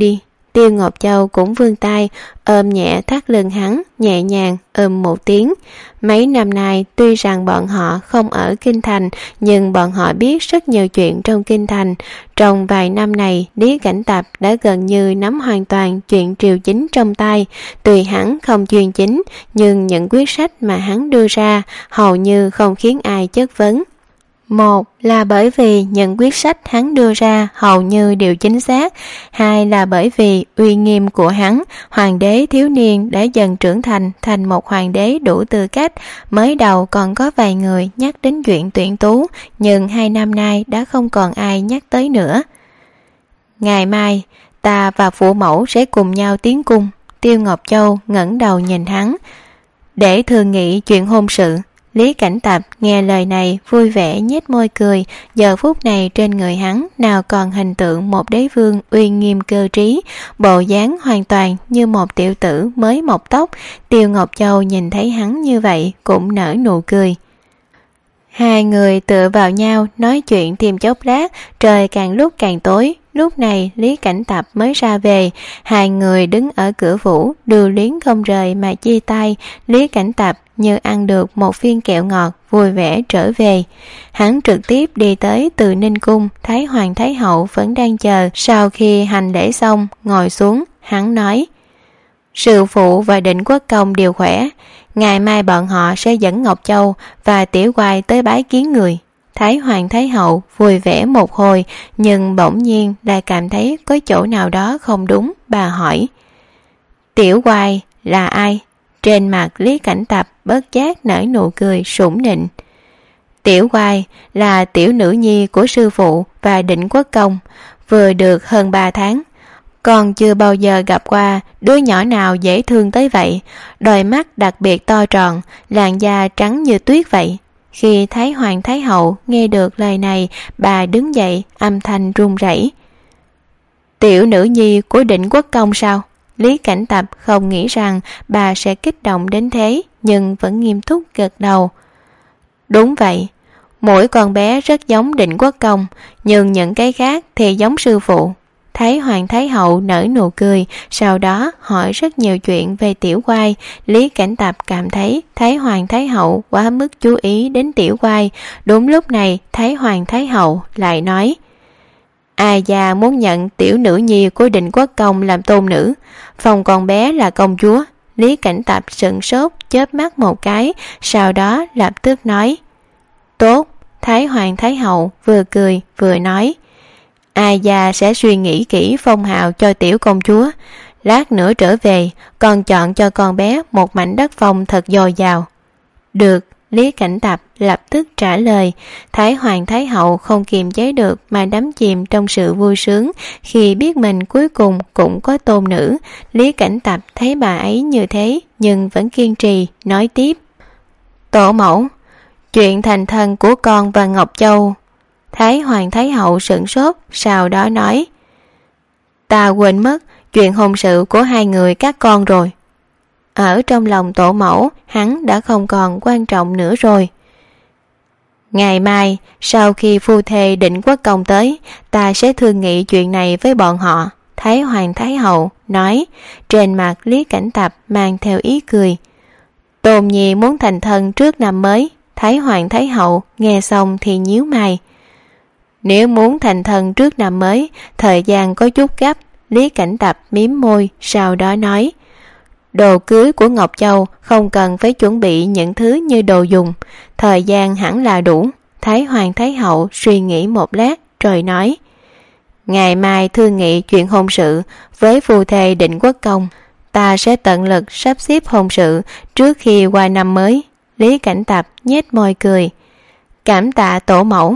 Tiêu Ngọc Châu cũng vươn tay ôm nhẹ thắt lưng hắn, nhẹ nhàng ôm một tiếng. Mấy năm nay tuy rằng bọn họ không ở Kinh Thành, nhưng bọn họ biết rất nhiều chuyện trong Kinh Thành. Trong vài năm này, Lý Cảnh Tập đã gần như nắm hoàn toàn chuyện triều chính trong tay. Tuy hắn không chuyên chính, nhưng những quyết sách mà hắn đưa ra hầu như không khiến ai chất vấn. Một là bởi vì những quyết sách hắn đưa ra hầu như đều chính xác, hai là bởi vì uy nghiêm của hắn. Hoàng đế thiếu niên đã dần trưởng thành thành một hoàng đế đủ tư cách. Mới đầu còn có vài người nhắc đến chuyện tuyển tú, nhưng hai năm nay đã không còn ai nhắc tới nữa. Ngày mai ta và phụ mẫu sẽ cùng nhau tiến cung. Tiêu Ngọc Châu ngẩng đầu nhìn hắn, để thương nghị chuyện hôn sự. Lý Cảnh Tập nghe lời này vui vẻ nhếch môi cười. Giờ phút này trên người hắn nào còn hình tượng một đế vương uy nghiêm cơ trí, bộ dáng hoàn toàn như một tiểu tử mới mọc tóc. Tiêu Ngọc Châu nhìn thấy hắn như vậy cũng nở nụ cười. Hai người tựa vào nhau nói chuyện thêm chốc lát, trời càng lúc càng tối. Lúc này Lý Cảnh Tập mới ra về. Hai người đứng ở cửa phủ, lưu luyến không rời mà chia tay. Lý Cảnh Tập như ăn được một viên kẹo ngọt, vui vẻ trở về. Hắn trực tiếp đi tới Từ Ninh Cung. Thái Hoàng Thái Hậu vẫn đang chờ. Sau khi hành lễ xong, ngồi xuống, hắn nói: Sư phụ và Định Quốc Công đều khỏe. Ngày mai bọn họ sẽ dẫn Ngọc Châu và Tiểu Quai tới bái kiến người. Thái Hoàng Thái Hậu vui vẻ một hồi, nhưng bỗng nhiên lại cảm thấy có chỗ nào đó không đúng. Bà hỏi: Tiểu Quai là ai? Trên mặt Lý Cảnh Tập bất giác nở nụ cười sủng nịnh. Tiểu Quai là tiểu nữ nhi của sư phụ và Định Quốc Công, vừa được hơn ba tháng. Còn chưa bao giờ gặp qua đứa nhỏ nào dễ thương tới vậy. Đôi mắt đặc biệt to tròn, làn da trắng như tuyết vậy. Khi Thái Hoàng Thái Hậu nghe được lời này, bà đứng dậy, âm thanh run rẩy. Tiểu nữ nhi của Định Quốc Công sao? Lý Cảnh Tập không nghĩ rằng bà sẽ kích động đến thế, nhưng vẫn nghiêm túc gật đầu. Đúng vậy, mỗi con bé rất giống Định Quốc Công, nhưng những cái khác thì giống sư phụ. Thái Hoàng Thái Hậu nở nụ cười, sau đó hỏi rất nhiều chuyện về Tiểu Quai. Lý Cảnh Tập cảm thấy Thái Hoàng Thái Hậu quá mức chú ý đến Tiểu Quai. Đúng lúc này Thái Hoàng Thái Hậu lại nói: Ai già muốn nhận tiểu nữ nhi của Định Quốc Công làm tôn nữ, phòng con bé là công chúa. Lý Cảnh Tập sửng sốt, chớp mắt một cái, sau đó lập tức nói: Tốt. Thái Hoàng Thái Hậu vừa cười vừa nói: Ai già sẽ suy nghĩ kỹ phong hào cho tiểu công chúa. Lát nữa trở về, còn chọn cho con bé một mảnh đất phong thật dồi dào. Được. Lý Cảnh Tập lập tức trả lời. Thái Hoàng Thái Hậu không kiềm chế được mà đắm chìm trong sự vui sướng khi biết mình cuối cùng cũng có tôn nữ. Lý Cảnh Tập thấy bà ấy như thế nhưng vẫn kiên trì nói tiếp: Tổ mẫu, chuyện thành thân của con và Ngọc Châu. Thái Hoàng Thái Hậu sửng sốt, sau đó nói: Ta quên mất chuyện hôn sự của hai người các con rồi. Ở trong lòng tổ mẫu, hắn đã không còn quan trọng nữa rồi. Ngày mai, sau khi phu thê Định Quốc Công tới, ta sẽ thương nghị chuyện này với bọn họ. Thái Hoàng Thái Hậu nói. Trên mặt Lý Cảnh Tập mang theo ý cười. Tôn Nhi muốn thành thân trước năm mới. Thái Hoàng Thái Hậu nghe xong thì nhíu mày. Nếu muốn thành thân trước năm mới, thời gian có chút gấp. Lý Cảnh Tập mím môi, sau đó nói: Đồ cưới của Ngọc Châu không cần phải chuẩn bị những thứ như đồ dùng, thời gian hẳn là đủ. Thái Hoàng Thái Hậu suy nghĩ một lát rồi nói: Ngày mai thương nghị chuyện hôn sự với phu thê Định Quốc Công, ta sẽ tận lực sắp xếp hôn sự trước khi qua năm mới. Lý Cảnh Tập nhếch môi cười. Cảm tạ tổ mẫu.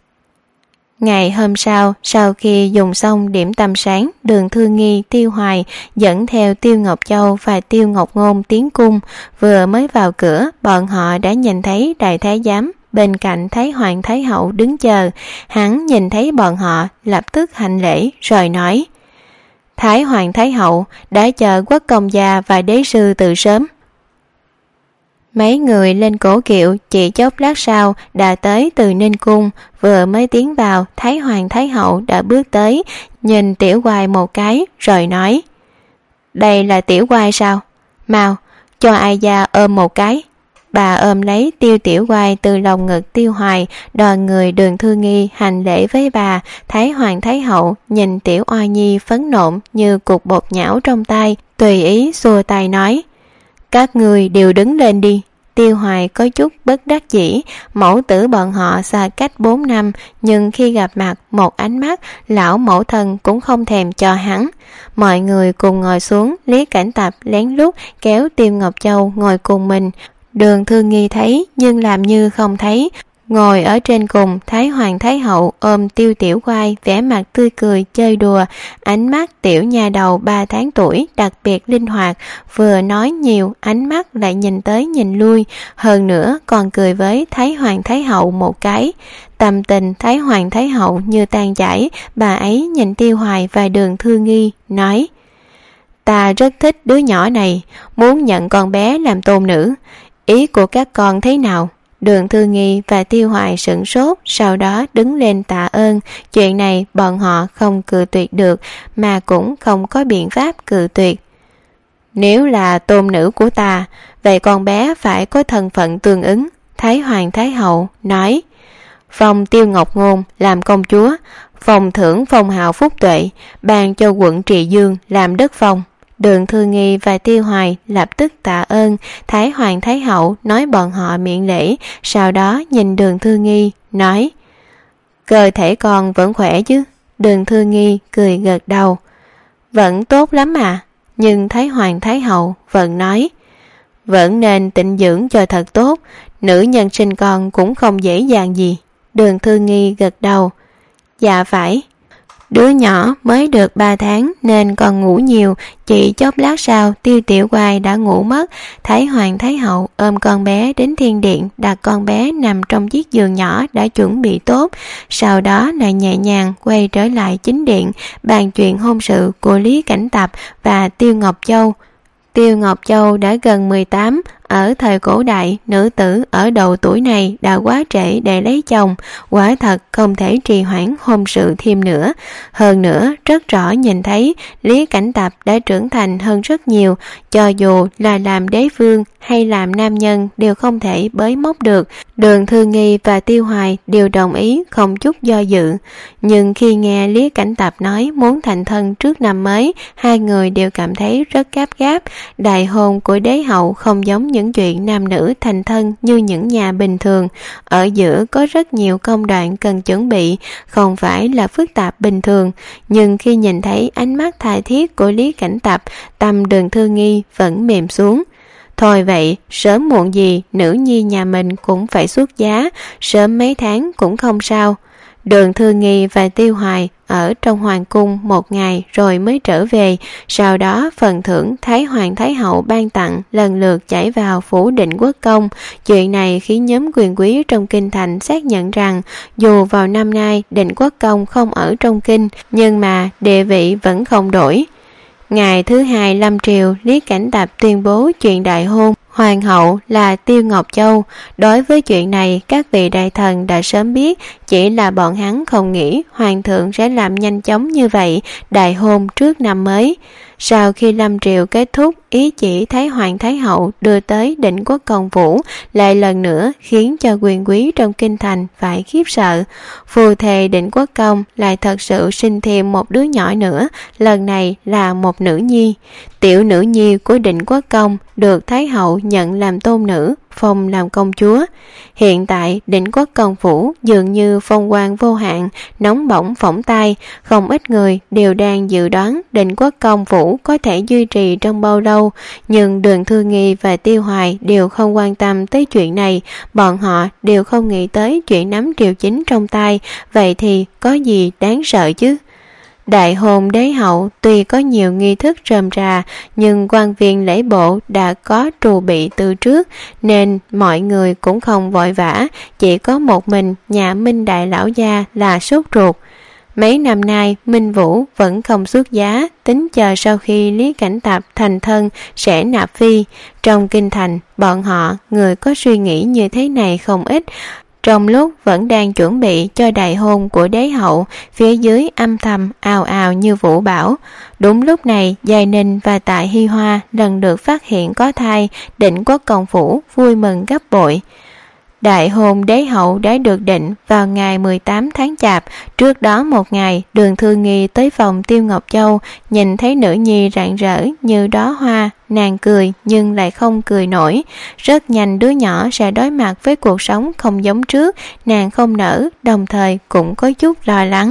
Ngày hôm sau, sau khi dùng xong điểm tâm sáng, Đường Thư Nghi, Tiêu Hoài dẫn theo Tiêu Ngọc Châu và Tiêu Ngọc Ngôn tiến cung. Vừa mới vào cửa, bọn họ đã nhìn thấy Đại Thái Giám bên cạnh Thái Hoàng Thái Hậu đứng chờ. Hắn nhìn thấy bọn họ, lập tức hành lễ rồi nói: Thái Hoàng Thái Hậu đã chờ Quốc công gia và đế sư từ sớm. Mấy người lên cổ kiệu chỉ chốc lát sau đã tới từ Ninh Cung. Vừa mới tiến vào, Thái Hoàng Thái Hậu đã bước tới, nhìn Tiểu Quai một cái rồi nói: Đây là Tiểu Quai sao? Mau cho ai gia ôm một cái. Bà ôm lấy Tiêu Tiểu Quai từ lòng ngực Tiêu Hoài, đoàn người Đường Thư Nghi hành lễ với bà. Thái Hoàng Thái Hậu nhìn Tiểu Oa Nhi phấn nộn như cục bột nhão trong tay, tùy ý xua tay nói: Các người đều đứng lên đi. Tiêu Hoài có chút bất đắc dĩ, mẫu tử bọn họ xa cách bốn năm, nhưng khi gặp mặt một ánh mắt, lão mẫu thân cũng không thèm cho hắn. Mọi người cùng ngồi xuống, Lý Cảnh Tập lén lút kéo Tiêu Ngọc Châu ngồi cùng mình. Đường Thư Nghi thấy nhưng làm như không thấy. Ngồi ở trên cùng, Thái Hoàng Thái Hậu ôm Tiêu Tiểu Quai, vẻ mặt tươi cười chơi đùa, ánh mắt tiểu nha đầu ba tháng tuổi đặc biệt linh hoạt, vừa nói nhiều, ánh mắt lại nhìn tới nhìn lui, hơn nữa còn cười với Thái Hoàng Thái Hậu một cái. Tâm tình Thái Hoàng Thái Hậu như tan chảy, bà ấy nhìn Tiêu Hoài và Đường Thư Nghi, nói: Ta rất thích đứa nhỏ này, muốn nhận con bé làm tôn nữ, ý của các con thế nào? Đường Thư Nghi và Tiêu Hoài sửng sốt, sau đó đứng lên tạ ơn. Chuyện này bọn họ không cự tuyệt được, mà cũng không có biện pháp cự tuyệt. Nếu là tôn nữ của ta, vậy con bé phải có thân phận tương ứng. Thái Hoàng Thái Hậu nói: Phong Tiêu Ngọc Ngôn làm công chúa, phong thưởng phong hào phúc tuệ, ban cho quận Trì Dương làm đất phong. Đường Thư Nghi và Tiêu Hoài lập tức tạ ơn. Thái Hoàng Thái Hậu nói bọn họ miễn lễ, sau đó nhìn Đường Thư Nghi nói: Cơ thể con vẫn khỏe chứ? Đường Thư Nghi cười gật đầu: Vẫn tốt lắm à. Nhưng Thái Hoàng Thái Hậu vẫn nói: Vẫn nên tịnh dưỡng cho thật tốt, nữ nhân sinh con cũng không dễ dàng gì. Đường Thư Nghi gật đầu: Dạ phải. Đứa nhỏ mới được ba tháng nên còn ngủ nhiều, chỉ chốc lát sau Tiêu Tiểu Quai đã ngủ mất. Thái Hoàng Thái Hậu ôm con bé đến thiên điện, đặt con bé nằm trong chiếc giường nhỏ đã chuẩn bị tốt, sau đó lại nhẹ nhàng quay trở lại chính điện, bàn chuyện hôn sự của Lý Cảnh Tập và Tiêu Ngọc Châu. Tiêu Ngọc Châu đã gần mười tám, ở thời cổ đại, nữ tử ở đầu tuổi này đã quá trễ để lấy chồng, quả thật không thể trì hoãn hôn sự thêm nữa. Hơn nữa, rất rõ nhìn thấy Lý Cảnh Tập đã trưởng thành hơn rất nhiều, cho dù là làm đế vương hay làm nam nhân đều không thể bới móc được. Đường Thư Nghi và Tiêu Hoài đều đồng ý không chút do dự. Nhưng khi nghe Lý Cảnh Tập nói muốn thành thân trước năm mới, hai người đều cảm thấy rất gấp gáp. Đại hôn của đế hậu không giống những chuyện nam nữ thành thân như những nhà bình thường, ở giữa có rất nhiều công đoạn cần chuẩn bị, không phải là phức tạp bình thường. Nhưng khi nhìn thấy ánh mắt tha thiết của Lý Cảnh Tập, tâm Đường Thư Nghi vẫn mềm xuống. Thôi vậy, sớm muộn gì nữ nhi nhà mình cũng phải xuất giá, sớm mấy tháng cũng không sao. Đường Thư Nghi và Tiêu Hoài ở trong hoàng cung một ngày rồi mới trở về, sau đó phần thưởng Thái Hoàng Thái Hậu ban tặng lần lượt chảy vào phủ Định Quốc Công. Chuyện này khiến nhóm quyền quý trong kinh thành xác nhận rằng dù vào năm nay Định Quốc Công không ở trong kinh, nhưng mà địa vị vẫn không đổi. Ngày thứ hai lâm triều, Lý Cảnh Tập tuyên bố chuyện đại hôn hoàng hậu là Tiêu Ngọc Châu. Đối với chuyện này, các vị đại thần đã sớm biết, chỉ là bọn hắn không nghĩ hoàng thượng sẽ làm nhanh chóng như vậy, đại hôn trước năm mới. Sau khi lâm triều kết thúc, ý chỉ Thái Hoàng Thái Hậu đưa tới Định Quốc Công phủ lại lần nữa khiến cho quyền quý trong kinh thành phải khiếp sợ. Phù thề Định Quốc Công lại thật sự sinh thêm một đứa nhỏ nữa, lần này là một nữ nhi. Tiểu nữ nhi của Định Quốc Công được Thái Hậu nhận làm tôn nữ, phong làm công chúa. Hiện tại Định Quốc Công phủ dường như phong quang vô hạn, nóng bỏng phỏng tai, không ít người đều đang dự đoán Định Quốc Công phủ có thể duy trì trong bao lâu. Nhưng Đường Thư Nghi và Tiêu Hoài đều không quan tâm tới chuyện này, bọn họ đều không nghĩ tới chuyện nắm triều chính trong tay, vậy thì có gì đáng sợ chứ. Đại hôn đế hậu tuy có nhiều nghi thức rườm rà, nhưng quan viên lễ bộ đã có trù bị từ trước, nên mọi người cũng không vội vã, chỉ có một mình nhà Minh đại lão gia là sốt ruột. Mấy năm nay Minh Vũ vẫn không xuất giá, tính chờ sau khi Lý Cảnh Tạp thành thân sẽ nạp phi. Trong kinh thành, bọn họ người có suy nghĩ như thế này không ít. Trong lúc vẫn đang chuẩn bị cho đại hôn của đế hậu, phía dưới âm thầm ào ào như vũ bão. Đúng lúc này, Giai Ninh và Tạ Hi Hoa lần được phát hiện có thai, Định Quốc công phủ vui mừng gấp bội. Đại hôn đế hậu đã được định vào ngày mười tám tháng Chạp. Trước đó một ngày, Đường Thư Nghi tới phòng Tiêu Ngọc Châu, nhìn thấy nữ nhi rạng rỡ như đóa hoa, nàng cười nhưng lại không cười nổi. Rất nhanh đứa nhỏ sẽ đối mặt với cuộc sống không giống trước, nàng không nỡ, đồng thời cũng có chút lo lắng.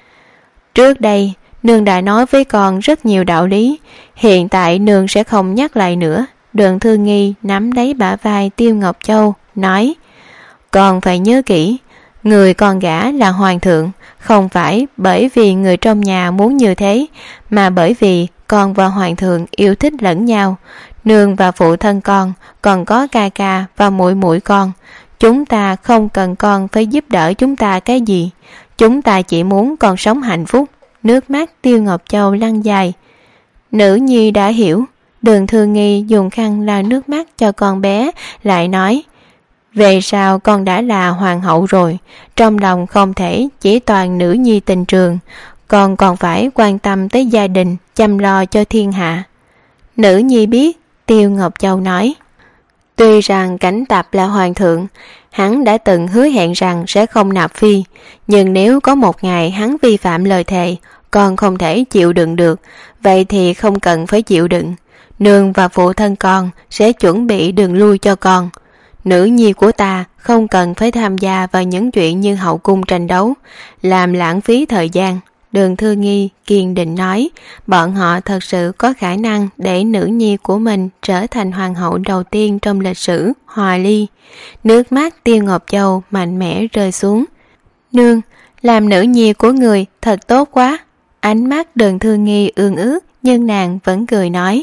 Trước đây, nương đã nói với con rất nhiều đạo lý, hiện tại nương sẽ không nhắc lại nữa. Đường Thư Nghi nắm lấy bả vai Tiêu Ngọc Châu, nói: Con phải nhớ kỹ, người con gả là hoàng thượng, không phải bởi vì người trong nhà muốn như thế, mà bởi vì con và hoàng thượng yêu thích lẫn nhau. Nương và phụ thân con, còn có ca ca và muội muội con. Chúng ta không cần con phải giúp đỡ chúng ta cái gì. Chúng ta chỉ muốn con sống hạnh phúc. Nước mắt Tiêu Ngọc Châu lăn dài. Nữ nhi đã hiểu. Đường Thư Nghi dùng khăn lau nước mắt cho con bé, lại nói: Về sau con đã là hoàng hậu rồi, trong lòng không thể chỉ toàn nữ nhi tình trường, con còn phải quan tâm tới gia đình, chăm lo cho thiên hạ. Nữ nhi biết. Tiêu Ngọc Châu nói: Tuy rằng Cảnh Tạp là hoàng thượng, hắn đã từng hứa hẹn rằng sẽ không nạp phi, nhưng nếu có một ngày hắn vi phạm lời thề, con không thể chịu đựng được. Vậy thì không cần phải chịu đựng, nương và phụ thân con sẽ chuẩn bị đường lui cho con. Nữ nhi của ta không cần phải tham gia vào những chuyện như hậu cung tranh đấu, làm lãng phí thời gian. Đường Thư Nghi kiên định nói, bọn họ thật sự có khả năng để nữ nhi của mình trở thành hoàng hậu đầu tiên trong lịch sử Hòa Ly. Nước mắt Tiêu Ngọc Châu mạnh mẽ rơi xuống. Nương, làm nữ nhi của người thật tốt quá. Ánh mắt Đường Thư Nghi ương ước, nhưng nàng vẫn cười nói: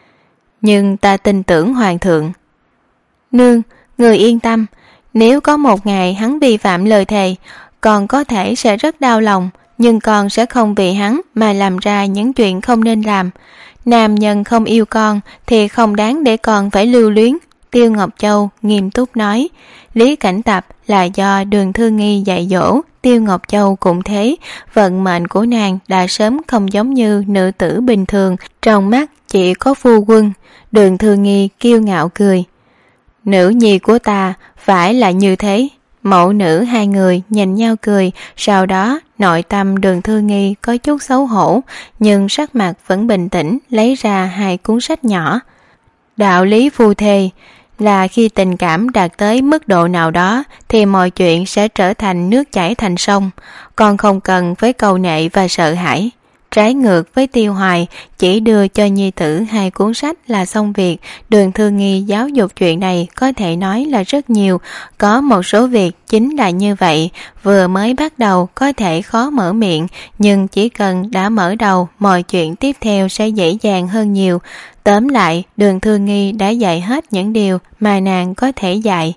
Nhưng ta tin tưởng hoàng thượng. Nương, người yên tâm, nếu có một ngày hắn vi phạm lời thề, con có thể sẽ rất đau lòng, nhưng con sẽ không vì hắn mà làm ra những chuyện không nên làm. Nam nhân không yêu con thì không đáng để con phải lưu luyến. Tiêu Ngọc Châu nghiêm túc nói. Lý Cảnh Tạp là do Đường Thư Nghi dạy dỗ, Tiêu Ngọc Châu cũng thế. Vận mệnh của nàng đã sớm không giống như nữ tử bình thường, trong mắt chỉ có phu quân. Đường Thư Nghi kiêu ngạo cười. Nữ nhi của ta phải là như thế. Mẫu nữ hai người nhìn nhau cười, sau đó nội tâm Đường Thư Nghi có chút xấu hổ, nhưng sắc mặt vẫn bình tĩnh, lấy ra hai cuốn sách nhỏ. Đạo lý phu thê là khi tình cảm đạt tới mức độ nào đó thì mọi chuyện sẽ trở thành nước chảy thành sông, còn không cần với cầu nệ và sợ hãi. Trái ngược với Tiêu Hoài, chỉ đưa cho nhi tử hai cuốn sách là xong việc. Đường Thư Nghi giáo dục chuyện này có thể nói là rất nhiều. Có một số việc chính là như vậy, vừa mới bắt đầu có thể khó mở miệng, nhưng chỉ cần đã mở đầu, mọi chuyện tiếp theo sẽ dễ dàng hơn nhiều. Tóm lại, Đường Thư Nghi đã dạy hết những điều mà nàng có thể dạy.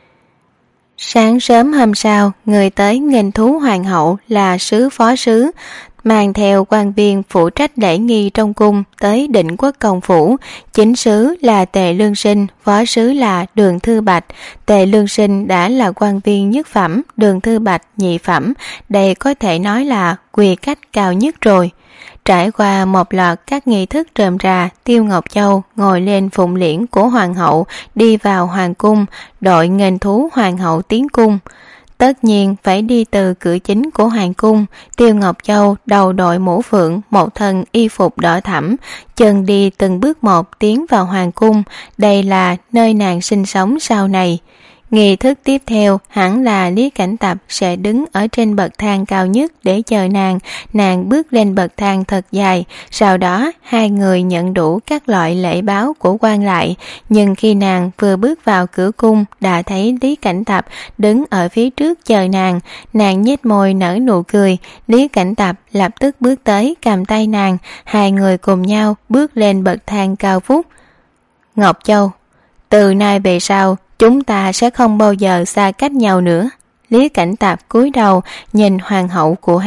Sáng sớm hôm sau, người tới nghênh thú hoàng hậu là sứ phó sứ, mang theo quan viên phụ trách lễ nghi trong cung tới Định Quốc công phủ. Chính sứ là Tề Lương Sinh, phó sứ là Đường Thư Bạch. Tề Lương Sinh đã là quan viên nhất phẩm, Đường Thư Bạch nhị phẩm, đây có thể nói là quy cách cao nhất rồi. Trải qua một loạt các nghi thức rườm rà, Tiêu Ngọc Châu ngồi lên phụng liễn của hoàng hậu, đi vào hoàng cung, đội nghênh thú hoàng hậu tiến cung. Tất nhiên phải đi từ cửa chính của hoàng cung. Tiêu Ngọc Châu đầu đội mũ phượng, một thân y phục đỏ thẫm, chân đi từng bước một tiến vào hoàng cung. Đây là nơi nàng sinh sống sau này. Nghi thức tiếp theo hẳn là Lý Cảnh Tạp sẽ đứng ở trên bậc thang cao nhất để chờ nàng. Nàng bước lên bậc thang thật dài, sau đó hai người nhận đủ các loại lễ báo của quan lại. Nhưng khi nàng vừa bước vào cửa cung đã thấy Lý Cảnh Tạp đứng ở phía trước chờ nàng. Nàng nhếch môi nở nụ cười. Lý Cảnh Tạp lập tức bước tới cầm tay nàng, hai người cùng nhau bước lên bậc thang cao vút. Ngọc Châu, từ nay về sau chúng ta sẽ không bao giờ xa cách nhau nữa. Lý Cảnh Tạp cúi đầu nhìn hoàng hậu của hắn,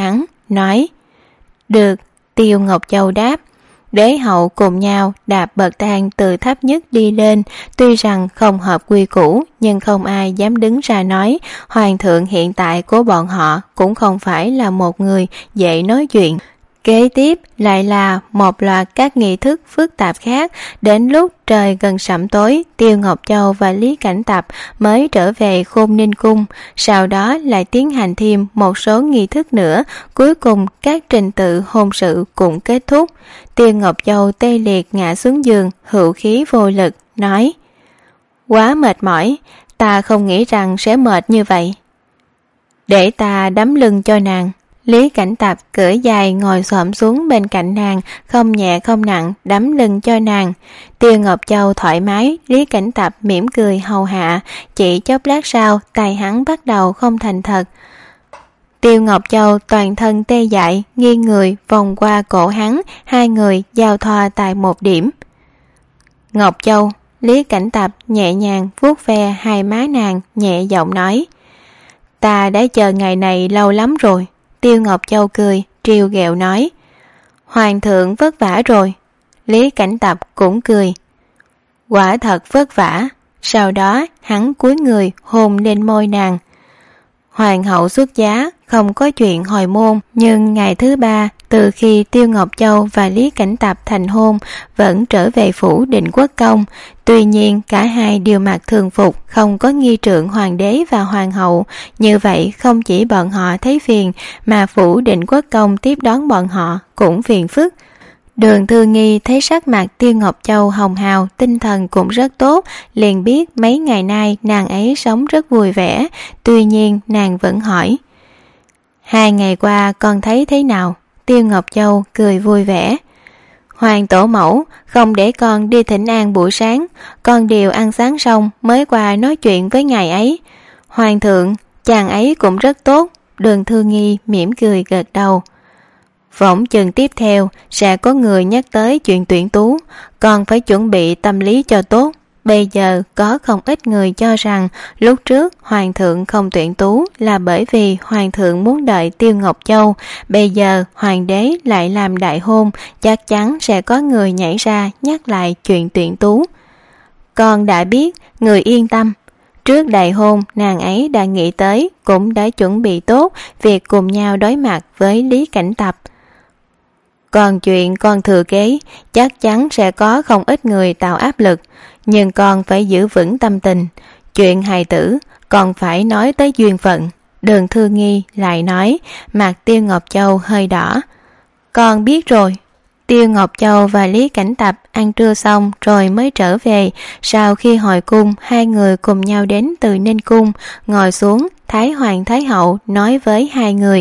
nói. Được, Tiêu Ngọc Châu đáp. Đế hậu cùng nhau đạp bậc thang từ thấp nhất đi lên, tuy rằng không hợp quy củ nhưng không ai dám đứng ra nói hoàng thượng hiện tại của bọn họ cũng không phải là một người dễ nói chuyện. Kế tiếp lại là một loạt các nghi thức phức tạp khác. Đến lúc trời gần sẩm tối, Tiêu Ngọc Châu và Lý Cảnh Tập mới trở về Khôn Ninh Cung. Sau đó lại tiến hành thêm một số nghi thức nữa. Cuối cùng các trình tự hôn sự cũng kết thúc. Tiêu Ngọc Châu tê liệt ngã xuống giường, hữu khí vô lực, nói: Quá mệt mỏi, ta không nghĩ rằng sẽ mệt như vậy. Để ta đấm lưng cho nàng. Lý Cảnh Tập cưỡi dài ngồi xổm xuống bên cạnh nàng, không nhẹ không nặng đấm lưng cho nàng. Tiêu Ngọc Châu thoải mái, Lý Cảnh Tập mỉm cười hầu hạ. Chỉ chốc lát sau, tay hắn bắt đầu không thành thật. Tiêu Ngọc Châu toàn thân tê dại, nghiêng người vòng qua cổ hắn, hai người giao thoa tại một điểm. Ngọc Châu, Lý Cảnh Tập nhẹ nhàng vuốt ve hai má nàng, nhẹ giọng nói: Ta đã chờ ngày này lâu lắm rồi. Tiêu Ngọc Châu cười, trêu ghẹo nói: Hoàng thượng vất vả rồi. Lý Cảnh Tập cũng cười: Quả thật vất vả. Sau đó hắn cúi người hôn lên môi nàng. Hoàng hậu xuất giá, không có chuyện hồi môn, nhưng ngày thứ ba từ khi Tiêu Ngọc Châu và Lý Cảnh Tập thành hôn vẫn trở về phủ Định Quốc Công. Tuy nhiên cả hai đều mặc thường phục, không có nghi trượng hoàng đế và hoàng hậu. Như vậy không chỉ bọn họ thấy phiền, mà phủ Định Quốc Công tiếp đón bọn họ cũng phiền phức. Đường Thư Nghi thấy sắc mặt Tiêu Ngọc Châu hồng hào, tinh thần cũng rất tốt, liền biết mấy ngày nay nàng ấy sống rất vui vẻ. Tuy nhiên nàng vẫn hỏi: Hai ngày qua con thấy thế nào? Tiêu Ngọc Châu cười vui vẻ: Hoàng tổ mẫu không để con đi thỉnh an buổi sáng, con đều ăn sáng xong mới qua nói chuyện với ngài ấy. Hoàng thượng, chàng ấy cũng rất tốt. Đường Thư Nghi mỉm cười gật đầu. Phỏng chừng tiếp theo sẽ có người nhắc tới chuyện tuyển tú, con phải chuẩn bị tâm lý cho tốt. Bây giờ có không ít người cho rằng lúc trước hoàng thượng không tuyển tú là bởi vì hoàng thượng muốn đợi Tiêu Ngọc Châu. Bây giờ hoàng đế lại làm đại hôn, chắc chắn sẽ có người nhảy ra nhắc lại chuyện tuyển tú. Con đã biết, người yên tâm. Trước đại hôn nàng ấy đã nghĩ tới, cũng đã chuẩn bị tốt việc cùng nhau đối mặt với Lý Cảnh Tập. Còn chuyện con thừa kế, chắc chắn sẽ có không ít người tạo áp lực, nhưng con phải giữ vững tâm tình. Chuyện hài tử còn phải nói tới duyên phận. Đường Thư Nghi lại nói. Mặt Tiêu Ngọc Châu hơi đỏ. Con biết rồi. Tiêu Ngọc Châu và Lý Cảnh Tập ăn trưa xong rồi mới trở về. Sau khi hồi cung, hai người cùng nhau đến từ Ninh Cung. Ngồi xuống, Thái Hoàng Thái Hậu nói với hai người: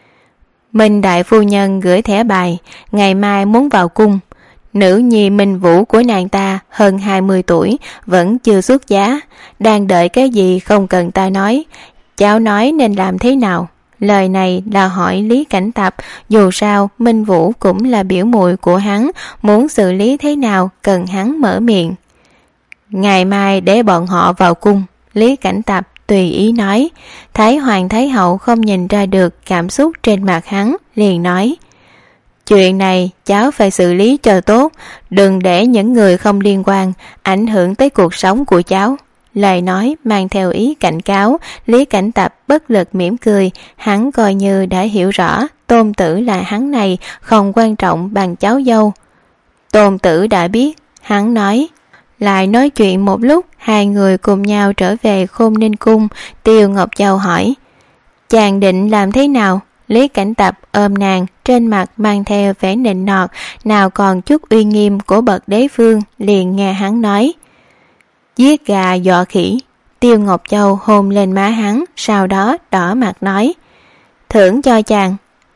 Minh đại phu nhân gửi thẻ bài, ngày mai muốn vào cung. Nữ nhi Minh Vũ của nàng ta hơn hai mươi tuổi, vẫn chưa xuất giá. Đang đợi cái gì không cần ta nói. Cháu nói nên làm thế nào? Lời này là hỏi Lý Cảnh Tập. Dù sao Minh Vũ cũng là biểu muội của hắn, muốn xử lý thế nào cần hắn mở miệng. Ngày mai để bọn họ vào cung. Lý Cảnh Tập tùy ý nói. Thái Hoàng Thái Hậu không nhìn ra được cảm xúc trên mặt hắn, liền nói: Chuyện này cháu phải xử lý cho tốt, đừng để những người không liên quan ảnh hưởng tới cuộc sống của cháu. Lời nói mang theo ý cảnh cáo. Lý Cảnh Tập bất lực mỉm cười, hắn coi như đã hiểu rõ tôn tử là hắn này không quan trọng bằng cháu dâu. Tôn tử đã biết, hắn nói. Lại nói chuyện một lúc, hai người cùng nhau trở về Khôn Ninh Cung. Tiêu Ngọc Châu hỏi: Chàng định làm thế nào? Lý Cảnh Tập ôm nàng, trên mặt mang theo vẻ nịnh nọt, nào còn chút uy nghiêm của bậc đế vương, liền nghe hắn nói: Giết gà dọa khỉ. Tiêu Ngọc Châu hôn lên má hắn, sau đó đỏ mặt nói: Thưởng cho chàng.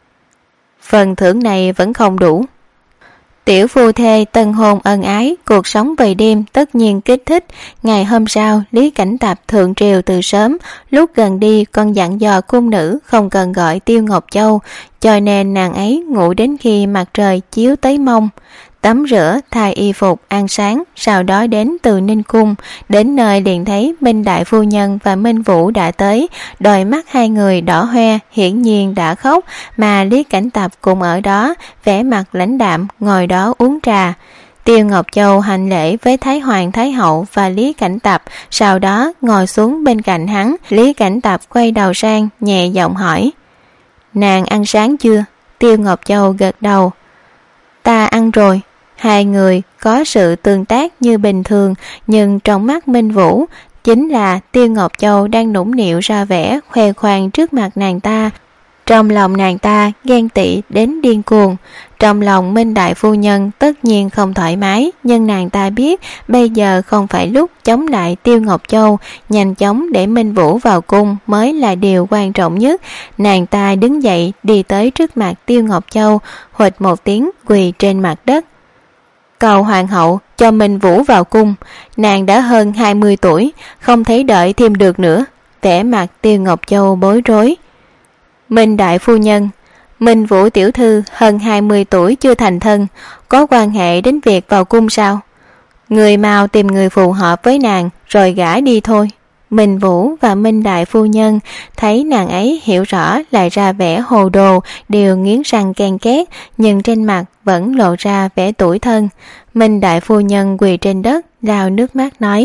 Phần thưởng này vẫn không đủ. Tiểu phu thê tân hôn ân ái, cuộc sống về đêm tất nhiên kích thích. Ngày hôm sau, Lý Cảnh Tập thượng triều từ sớm. Lúc gần đi còn dặn dò cung nữ không cần gọi Tiêu Ngọc Châu, cho nên nàng ấy ngủ đến khi mặt trời chiếu tới mông. tắm rửa, thay y phục, ăn sáng, sau đó đến Từ Ninh Cung. Đến nơi liền thấy Minh đại phu nhân và Minh Vũ đã tới, đôi mắt hai người đỏ hoe, hiển nhiên đã khóc, mà Lý Cảnh Tập cũng ở đó, vẻ mặt lãnh đạm, ngồi đó uống trà. Tiêu Ngọc Châu hành lễ với Thái Hoàng Thái Hậu và Lý Cảnh Tập, sau đó ngồi xuống bên cạnh hắn. Lý Cảnh Tập quay đầu sang, nhẹ giọng hỏi: nàng ăn sáng chưa? Tiêu Ngọc Châu gật đầu: ta ăn rồi. Hai người có sự tương tác như bình thường, nhưng trong mắt Minh Vũ chính là Tiêu Ngọc Châu đang nũng nịu ra vẻ khoe khoang trước mặt nàng ta. Trong lòng nàng ta ghen tị đến điên cuồng. Trong lòng Minh đại phu nhân tất nhiên không thoải mái, nhưng nàng ta biết bây giờ không phải lúc chống lại Tiêu Ngọc Châu, nhanh chóng để Minh Vũ vào cung mới là điều quan trọng nhất. Nàng ta đứng dậy đi tới trước mặt Tiêu Ngọc Châu, huỵch một tiếng quỳ trên mặt đất: cầu hoàng hậu cho Minh Vũ vào cung. Nàng đã hơn hai mươi tuổi, không thể đợi thêm được nữa. Vẻ mặt Tiêu Ngọc Châu bối rối: Minh đại phu nhân, Minh Vũ tiểu thư hơn hai mươi tuổi chưa thành thân, có quan hệ đến việc vào cung sao? Người mau tìm người phù hợp với nàng rồi gả đi thôi. Minh Vũ và Minh đại phu nhân thấy nàng ấy hiểu rõ lại ra vẻ hồ đồ, đều nghiến răng ken két, nhưng trên mặt vẫn lộ ra vẻ tủi thân. Minh đại phu nhân quỳ trên đất lau nước mắt nói: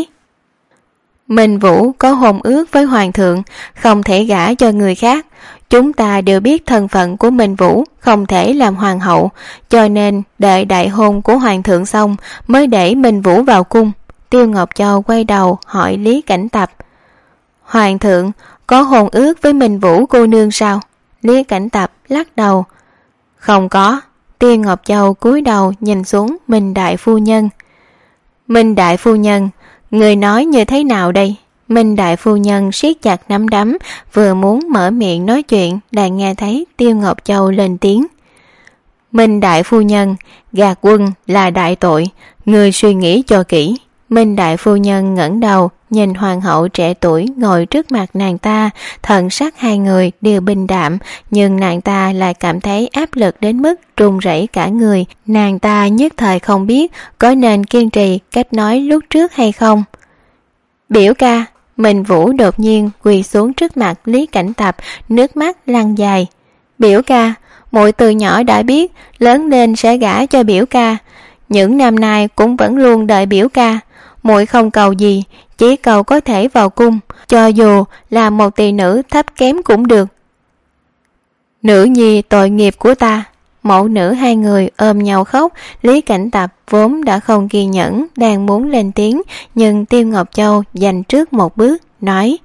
Minh Vũ có hôn ước với hoàng thượng, không thể gả cho người khác. Chúng ta đều biết thân phận của Minh Vũ không thể làm hoàng hậu, cho nên đợi đại hôn của hoàng thượng xong mới để Minh Vũ vào cung. Tiêu Ngọc Châu quay đầu hỏi Lý Cảnh Tập: hoàng thượng có hôn ước với Minh Vũ cô nương sao? Lý Cảnh Tập lắc đầu: không có. Tiêu Ngọc Châu cúi đầu nhìn xuống Minh đại phu nhân: Minh đại phu nhân, người nói như thế nào đây? Minh đại phu nhân siết chặt nắm đấm, vừa muốn mở miệng nói chuyện lại nghe thấy Tiêu Ngọc Châu lên tiếng: Minh đại phu nhân, gạt quân là đại tội, người suy nghĩ cho kỹ. Minh đại phu nhân ngẩng đầu nhìn hoàng hậu trẻ tuổi ngồi trước mặt nàng ta, thần sắc hai người đều bình đạm, nhưng nàng ta lại cảm thấy áp lực đến mức run rẩy cả người. Nàng ta nhất thời không biết có nên kiên trì cách nói lúc trước hay không. Biểu ca. Minh Vũ đột nhiên quỳ xuống trước mặt Lý Cảnh Tập, nước mắt lăn dài: biểu ca, muội từ nhỏ đã biết lớn lên sẽ gả cho biểu ca, những năm nay cũng vẫn luôn đợi biểu ca. Muội không cầu gì, chỉ cầu có thể vào cung, cho dù là một tỷ nữ thấp kém cũng được. Nữ nhi tội nghiệp của ta. Mẫu nữ hai người ôm nhau khóc. Lý Cảnh Tập vốn đã không kiên nhẫn, đang muốn lên tiếng, nhưng Tiêu Ngọc Châu giành trước một bước, nói: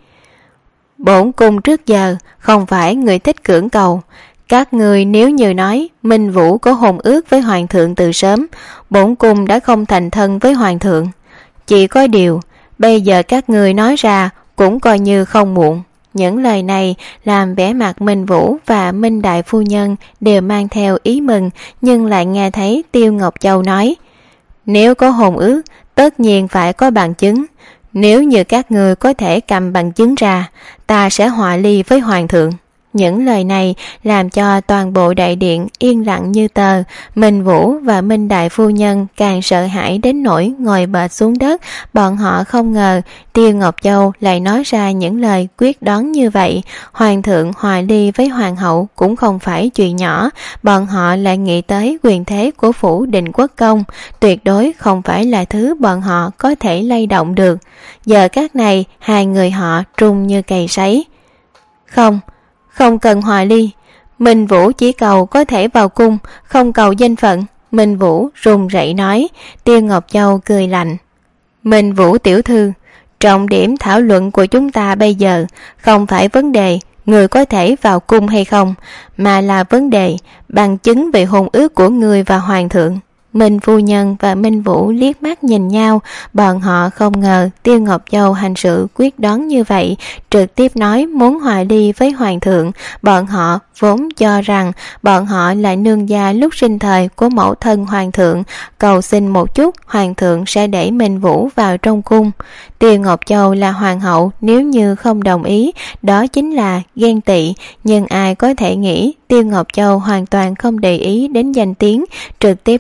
bổn cung trước giờ không phải người thích cưỡng cầu. Các người nếu như nói Minh Vũ có hôn ước với hoàng thượng từ sớm, bổn cung đã không thành thân với hoàng thượng. Chỉ có điều bây giờ các người nói ra cũng coi như không muộn. Những lời này làm vẻ mặt Minh Vũ và Minh đại phu nhân đều mang theo ý mừng, nhưng lại nghe thấy Tiêu Ngọc Châu nói: nếu có hôn ước tất nhiên phải có bằng chứng. Nếu như các người có thể cầm bằng chứng ra, ta sẽ hòa ly với hoàng thượng. Những lời này làm cho toàn bộ đại điện yên lặng như tờ. Minh Vũ và Minh đại phu nhân càng sợ hãi đến nỗi ngồi bệt xuống đất. Bọn họ không ngờ Tiêu Ngọc Châu lại nói ra những lời quyết đoán như vậy. Hoàng thượng hòa ly với hoàng hậu cũng không phải chuyện nhỏ. Bọn họ lại nghĩ tới quyền thế của phủ Định Quốc Công, tuyệt đối không phải là thứ bọn họ có thể lay động được. Giờ các này hai người họ trung như cày sấy. Không, không cần hòa ly. Minh Vũ chỉ cầu có thể vào cung, không cầu danh phận. Minh Vũ run rẩy nói. Tiêu Ngọc Châu cười lạnh: Minh Vũ tiểu thư, trọng điểm thảo luận của chúng ta bây giờ không phải vấn đề người có thể vào cung hay không, mà là vấn đề bằng chứng về hôn ước của người và hoàng thượng. Minh phu nhân và Minh Vũ liếc mắt nhìn nhau. Bọn họ không ngờ Tiêu Ngọc Châu hành sự quyết đoán như vậy, trực tiếp nói muốn hòa ly với hoàng thượng. Bọn họ vốn cho rằng bọn họ là nương gia lúc sinh thời của mẫu thân hoàng thượng, cầu xin một chút hoàng thượng sẽ để Minh Vũ vào trong cung. Tiêu Ngọc Châu là hoàng hậu, nếu như không đồng ý đó chính là ghen tị, nhưng ai có thể nghĩ Tiêu Ngọc Châu hoàn toàn không để ý đến danh tiếng, trực tiếp nói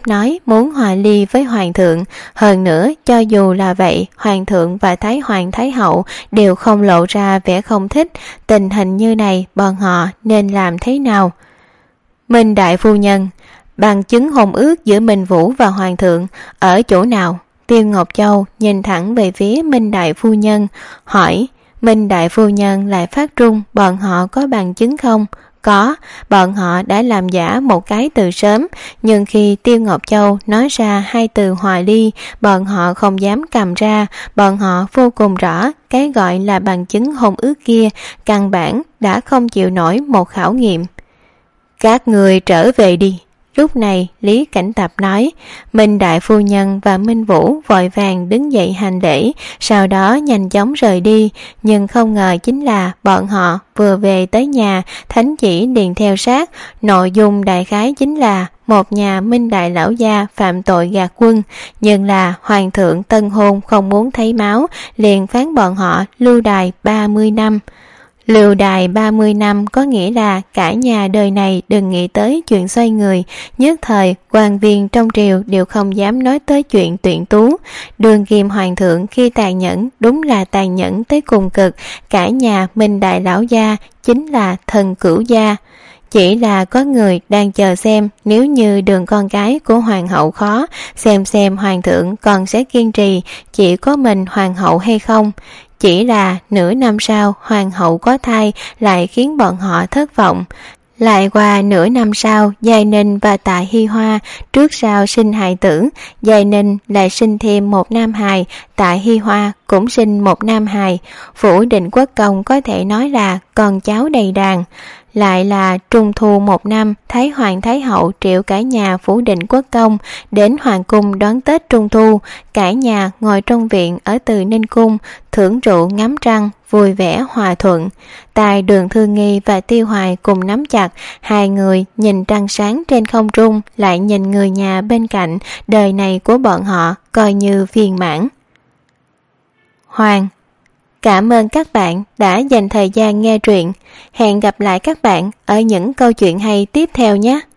muốn hòa ly với hoàng thượng. Hơn nữa, cho dù là vậy, hoàng thượng và thái hoàng thái hậu đều không lộ ra vẻ không thích. Tình hình như này, bọn họ nên làm thế nào? Minh đại phu nhân, bằng chứng hôn ước giữa Minh Vũ và hoàng thượng ở chỗ nào? Tiêu Ngọc Châu nhìn thẳng về phía Minh đại phu nhân, hỏi. Minh đại phu nhân lại phát run, bọn họ có bằng chứng không? Có, bọn họ đã làm giả một cái từ sớm, nhưng khi Tiêu Ngọc Châu nói ra hai từ hòa ly, bọn họ không dám cầm ra. Bọn họ vô cùng rõ, cái gọi là bằng chứng hôn ước kia căn bản đã không chịu nổi một khảo nghiệm. Các người trở về đi. Lúc này Lý Cảnh Tập nói. Minh đại phu nhân và Minh Vũ vội vàng đứng dậy hành lễ, sau đó nhanh chóng rời đi. Nhưng không ngờ chính là bọn họ vừa về tới nhà, thánh chỉ liền theo sát. Nội dung đại khái chính là một nhà Minh đại lão gia phạm tội gạt quân, nhưng là hoàng thượng tân hôn không muốn thấy máu, liền phán bọn họ lưu đày ba mươi năm. Lưu đày ba mươi năm có nghĩa là cả nhà đời này đừng nghĩ tới chuyện xoay người. Nhất thời quan viên trong triều đều không dám nói tới chuyện tuyển tú. Đường kim hoàng thượng khi tàn nhẫn đúng là tàn nhẫn tới cùng cực. Cả nhà Minh đại lão gia chính là thần cửu gia. Chỉ là có người đang chờ xem nếu như đường con gái của hoàng hậu khó, xem xem hoàng thượng còn sẽ kiên trì chỉ có mình hoàng hậu hay không. Chỉ là nửa năm sau hoàng hậu có thai lại khiến bọn họ thất vọng. Lại qua nửa năm sau, Giai Ninh và Tạ Hi Hoa trước sau sinh hài tử. Giai Ninh lại sinh thêm một nam hài, Tạ Hi Hoa cũng sinh một nam hài. Phủ Định Quốc Công có thể nói là con cháu đầy đàn. Lại là trung thu một năm, Thái Hoàng Thái Hậu triệu cả nhà Phủ Định Quốc Công đến Hoàng Cung đón Tết Trung Thu. Cả nhà ngồi trong viện ở Từ Ninh Cung, thưởng rượu ngắm trăng, vui vẻ hòa thuận. Tài Đường Thư Nghi và Tiêu Hoài cùng nắm chặt, hai người nhìn trăng sáng trên không trung, lại nhìn người nhà bên cạnh, đời này của bọn họ coi như viên mãn. Hoàng Cảm ơn các bạn đã dành thời gian nghe truyện. Hẹn gặp lại các bạn ở những câu chuyện hay tiếp theo nhé.